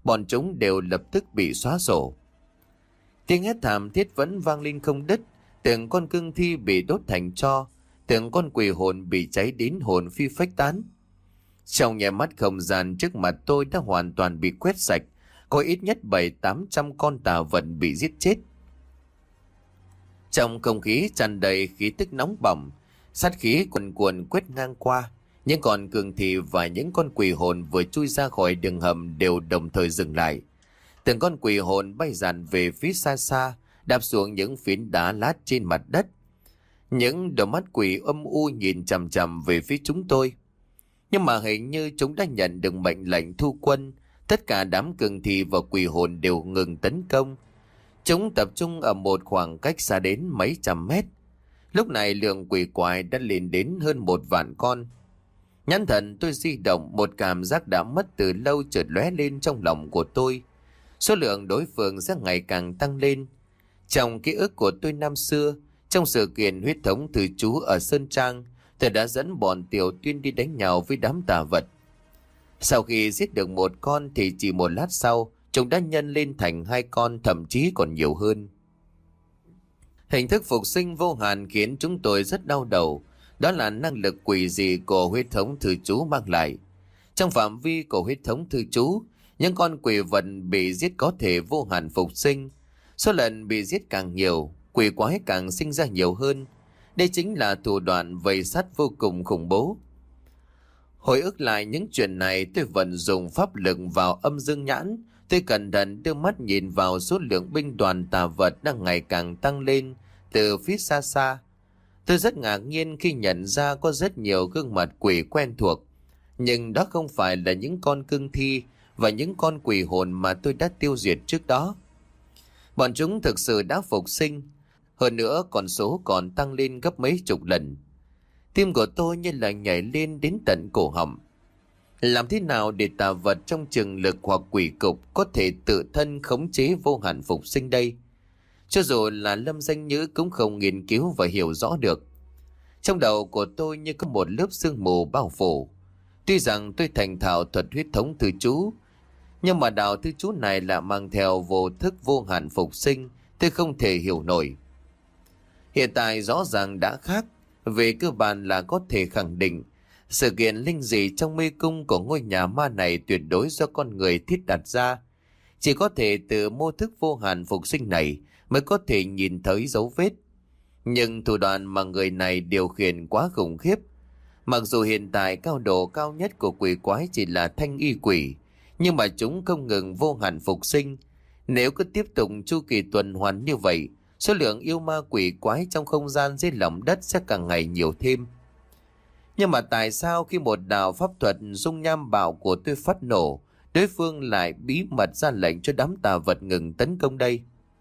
bọn chúng đều lập tức bị xóa sổ. Tiếng hét thảm thiết vẫn vang lên không đứt, từng con cương thi bị đốt thành tro, từng con quỷ hồn bị cháy đến hồn phi phách tán. Trong nháy mắt, không gian trước mặt tôi đã hoàn toàn bị quét sạch, có ít nhất bảy tám trăm con tà vật bị giết chết. Trong không khí tràn đầy khí tức nóng bỏng, sát khí cuồn cuộn quét ngang qua. Những con cương thi và những con quỷ hồn vừa chui ra khỏi đường hầm đều đồng thời dừng lại. Từng con quỷ hồn bay dàn về phía xa xa, đạp xuống những phiến đá lát trên mặt đất. Những đôi mắt quỷ âm u nhìn chằm chằm về phía chúng tôi. Nhưng mà hình như chúng đã nhận được mệnh lệnh thu quân. Tất cả đám cương thi và quỷ hồn đều ngừng tấn công. Chúng tập trung ở một khoảng cách xa đến mấy trăm mét. Lúc này lượng quỷ quái đã lên đến hơn một vạn con. Nhãn thần tôi di động, một cảm giác đã mất từ lâu chợt lóe lên trong lòng của tôi. Số lượng đối phương sẽ ngày càng tăng lên. Trong ký ức của tôi năm xưa, trong sự kiện huyết thống từ chú ở Sơn Trang, tôi đã dẫn bọn Tiểu Tuyên đi đánh nhau với đám tà vật. Sau khi giết được một con thì chỉ một lát sau, chúng đã nhân lên thành hai con, thậm chí còn nhiều hơn. Hình thức phục sinh vô hạn khiến chúng tôi rất đau đầu. Đó là năng lực quỷ dị của huyết thống thư chú mang lại. Trong phạm vi của huyết thống thư chú, những con quỷ vật bị giết có thể vô hạn phục sinh. Số lần bị giết càng nhiều, quỷ quái càng sinh ra nhiều hơn. Đây chính là thủ đoạn vây sát vô cùng khủng bố. Hồi ức lại những chuyện này, tôi vận dùng pháp lực vào âm dương nhãn. Tôi cẩn thận đưa mắt nhìn vào số lượng binh đoàn tà vật đang ngày càng tăng lên từ phía xa xa. Tôi rất ngạc nhiên khi nhận ra có rất nhiều gương mặt quỷ quen thuộc. Nhưng đó không phải là những con cương thi và những con quỷ hồn mà tôi đã tiêu diệt trước đó. Bọn chúng thực sự đã phục sinh. Hơn nữa con số còn tăng lên gấp mấy chục lần. Tim của tôi như là nhảy lên đến tận cổ họng. Làm thế nào để tà vật trong trường lực hoặc quỷ cục có thể tự thân khống chế vô hạn phục sinh đây? Cho dù là Lâm Danh Nhữ cũng không nghiên cứu và hiểu rõ được. Trong đầu của tôi như có một lớp sương mù bao phủ. Tuy rằng tôi thành thạo thuật huyết thống thư chú, nhưng mà đạo thư chú này là mang theo vô thức vô hạn phục sinh, tôi không thể hiểu nổi. Hiện tại rõ ràng đã khác. Về cơ bản là có thể khẳng định sự kiện linh dị trong mê cung của ngôi nhà ma này tuyệt đối do con người thiết đặt ra. Chỉ có thể từ mô thức vô hạn phục sinh này mới có thể nhìn thấy dấu vết. Nhưng thủ đoạn mà người này điều khiển quá khủng khiếp. Mặc dù hiện tại cao độ cao nhất của quỷ quái chỉ là thanh y quỷ, nhưng mà chúng không ngừng vô hạn phục sinh. Nếu cứ tiếp tục chu kỳ tuần hoàn như vậy, số lượng yêu ma quỷ quái trong không gian dưới lòng đất sẽ càng ngày nhiều thêm. Nhưng mà tại sao khi một đạo pháp thuật dung nham bạo của tôi phát nổ, đối phương lại bí mật ra lệnh cho đám tà vật ngừng tấn công đây?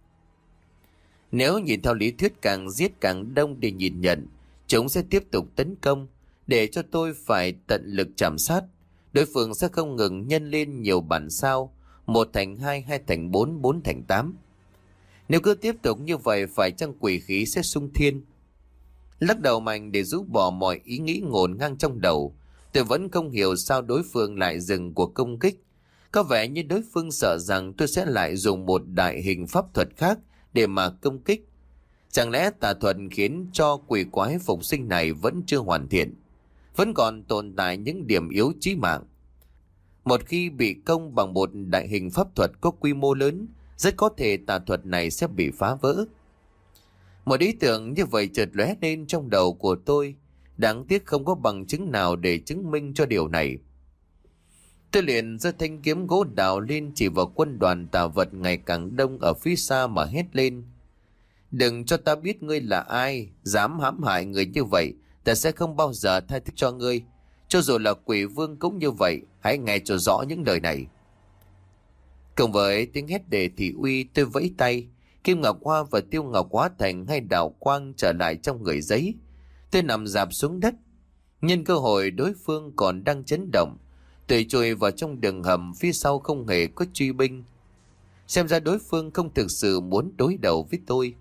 Nếu nhìn theo lý thuyết càng giết càng đông để nhìn nhận, chúng sẽ tiếp tục tấn công, để cho tôi phải tận lực chạm sát. Đối phương sẽ không ngừng nhân lên nhiều bản sao, một thành hai, hai thành bốn, bốn thành tám. Nếu cứ tiếp tục như vậy, phải chăng quỷ khí sẽ xung thiên? Lắc đầu mạnh để rũ bỏ mọi ý nghĩ ngổn ngang trong đầu, tôi vẫn không hiểu sao đối phương lại dừng cuộc công kích. Có vẻ như đối phương sợ rằng tôi sẽ lại dùng một đại hình pháp thuật khác để mà công kích. Chẳng lẽ tà thuật khiến cho quỷ quái phục sinh này vẫn chưa hoàn thiện, vẫn còn tồn tại những điểm yếu chí mạng? Một khi bị công bằng một đại hình pháp thuật có quy mô lớn, rất có thể tà thuật này sẽ bị phá vỡ. Một ý tưởng như vậy chợt lóe lên trong đầu của tôi. Đáng tiếc không có bằng chứng nào để chứng minh cho điều này. Tôi liền giơ thanh kiếm gỗ đào lên, chỉ vào quân đoàn tà vật ngày càng đông ở phía xa mà hét lên: "Đừng cho ta biết ngươi là ai, dám hãm hại người như vậy, ta sẽ không bao giờ tha thứ cho ngươi. Cho dù là quỷ vương cũng như vậy, hãy nghe cho rõ những lời này." Cùng với tiếng hét đề thị uy, tôi vẫy tay, Kim Ngọc Hoa và Tiêu Ngọc hóa thành hai đạo quang trở lại trong người giấy. Tôi nằm rạp xuống đất. Nhân cơ hội đối phương còn đang chấn động, tôi chui vào trong đường hầm phía sau không hề có truy binh. Xem ra đối phương không thực sự muốn đối đầu với tôi.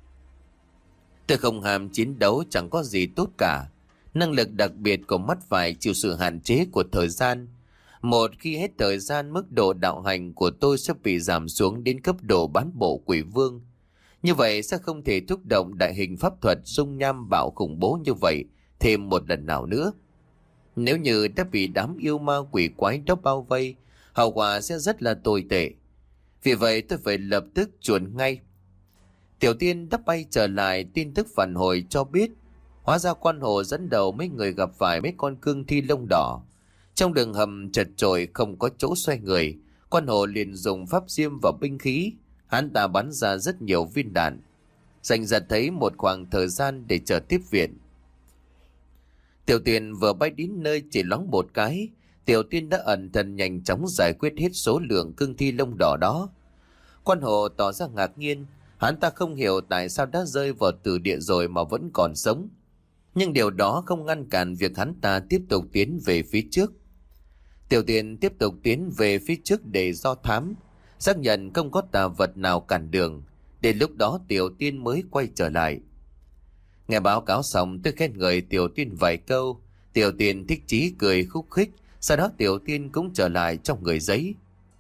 Tôi không ham chiến đấu chẳng có gì tốt cả. Năng lực đặc biệt của mắt phải chịu sự hạn chế của thời gian. Một khi hết thời gian, mức độ đạo hành của tôi sẽ bị giảm xuống đến cấp độ bán bộ quỷ vương. Như vậy sẽ không thể thúc động đại hình pháp thuật dung nham bạo khủng bố như vậy thêm một lần nào nữa. Nếu như đã bị đám yêu ma quỷ quái đó bao vây, hậu quả sẽ rất là tồi tệ. Vì vậy tôi phải lập tức chuồn ngay. Tiểu Tiên đã bay trở lại, tin tức phản hồi cho biết hóa ra quan hồ dẫn đầu mấy người gặp phải mấy con cương thi lông đỏ. Trong đường hầm chật chội không có chỗ xoay người, quan hồ liền dùng pháp diêm và binh khí. Hắn ta bắn ra rất nhiều viên đạn, dành giật thấy một khoảng thời gian để chờ tiếp viện. Tiểu Tiên vừa bay đến nơi chỉ loáng một cái, Tiểu Tiên đã ẩn thần nhanh chóng giải quyết hết số lượng cương thi lông đỏ đó. Quan hồ tỏ ra ngạc nhiên, hắn ta không hiểu tại sao đã rơi vào tử địa rồi mà vẫn còn sống. Nhưng điều đó không ngăn cản việc hắn ta tiếp tục tiến về phía trước. Tiểu Tiên tiếp tục tiến về phía trước để do thám, xác nhận không có tà vật nào cản đường. Đến lúc đó Tiểu Tiên mới quay trở lại. Nghe báo cáo xong, tôi khen ngợi Tiểu Tiên vài câu. Tiểu Tiên thích chí cười khúc khích. Sau đó Tiểu Tiên cũng trở lại trong người giấy.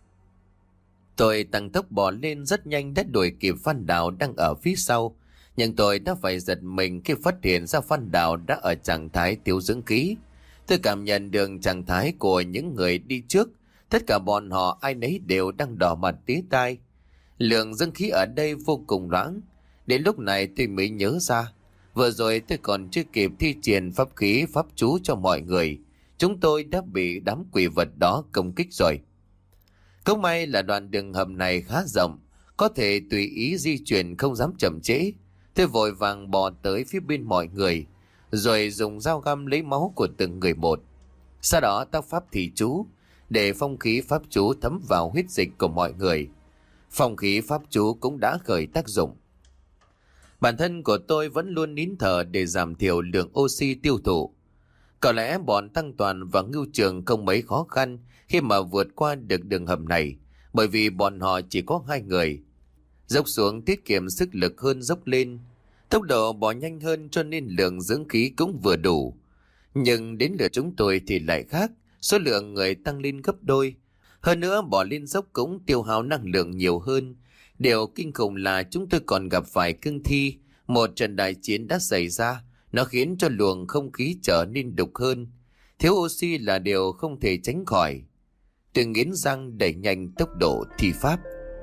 Tôi tăng tốc bò lên rất nhanh, đã đuổi kịp Phan Đào đang ở phía sau. Nhưng tôi đã phải giật mình khi phát hiện ra Phan Đào đã ở trạng thái thiếu dưỡng khí. Tôi cảm nhận được trạng thái của những người đi trước. Tất cả bọn họ ai nấy đều đang đỏ mặt tía tai. Lượng dưỡng khí ở đây vô cùng loãng. Đến lúc này tôi mới nhớ ra, vừa rồi tôi còn chưa kịp thi triển pháp khí pháp chú cho mọi người. Chúng tôi đã bị đám quỷ vật đó công kích rồi. Cũng may là đoạn đường hầm này khá rộng, có thể tùy ý di chuyển, không dám chậm trễ. Tôi vội vàng bò tới phía bên mọi người, rồi dùng dao găm lấy máu của từng người một. Sau đó tác pháp thì chú, để phong khí pháp chú thấm vào huyết dịch của mọi người. Phong khí pháp chú cũng đã khởi tác dụng. Bản thân của tôi vẫn luôn nín thở để giảm thiểu lượng oxy tiêu thụ. Có lẽ bọn Tăng Toàn và Ngưu Trường không mấy khó khăn khi mà vượt qua được đường hầm này, bởi vì bọn họ chỉ có hai người. Dốc xuống tiết kiệm sức lực hơn dốc lên. Tốc độ bỏ nhanh hơn cho nên lượng dưỡng khí cũng vừa đủ. Nhưng đến lượt chúng tôi thì lại khác, số lượng người tăng lên gấp đôi. Hơn nữa bỏ lên dốc cũng tiêu hao năng lượng nhiều hơn. Điều kinh khủng là chúng tôi còn gặp phải cương thi. Một trận đại chiến đã xảy ra, nó khiến cho luồng không khí trở nên đục hơn. Thiếu oxy là điều không thể tránh khỏi. Tôi nghiến răng đẩy nhanh tốc độ thi pháp.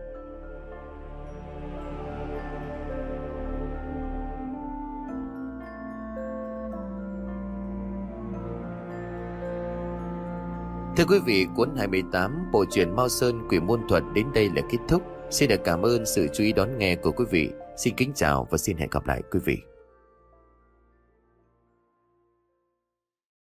Thưa quý vị, cuốn hai mươi tám bộ truyện Mao Sơn Quỷ Môn Thuật đến đây là kết thúc. Xin được cảm ơn sự chú ý đón nghe của quý vị. Xin kính chào và xin hẹn gặp lại quý vị.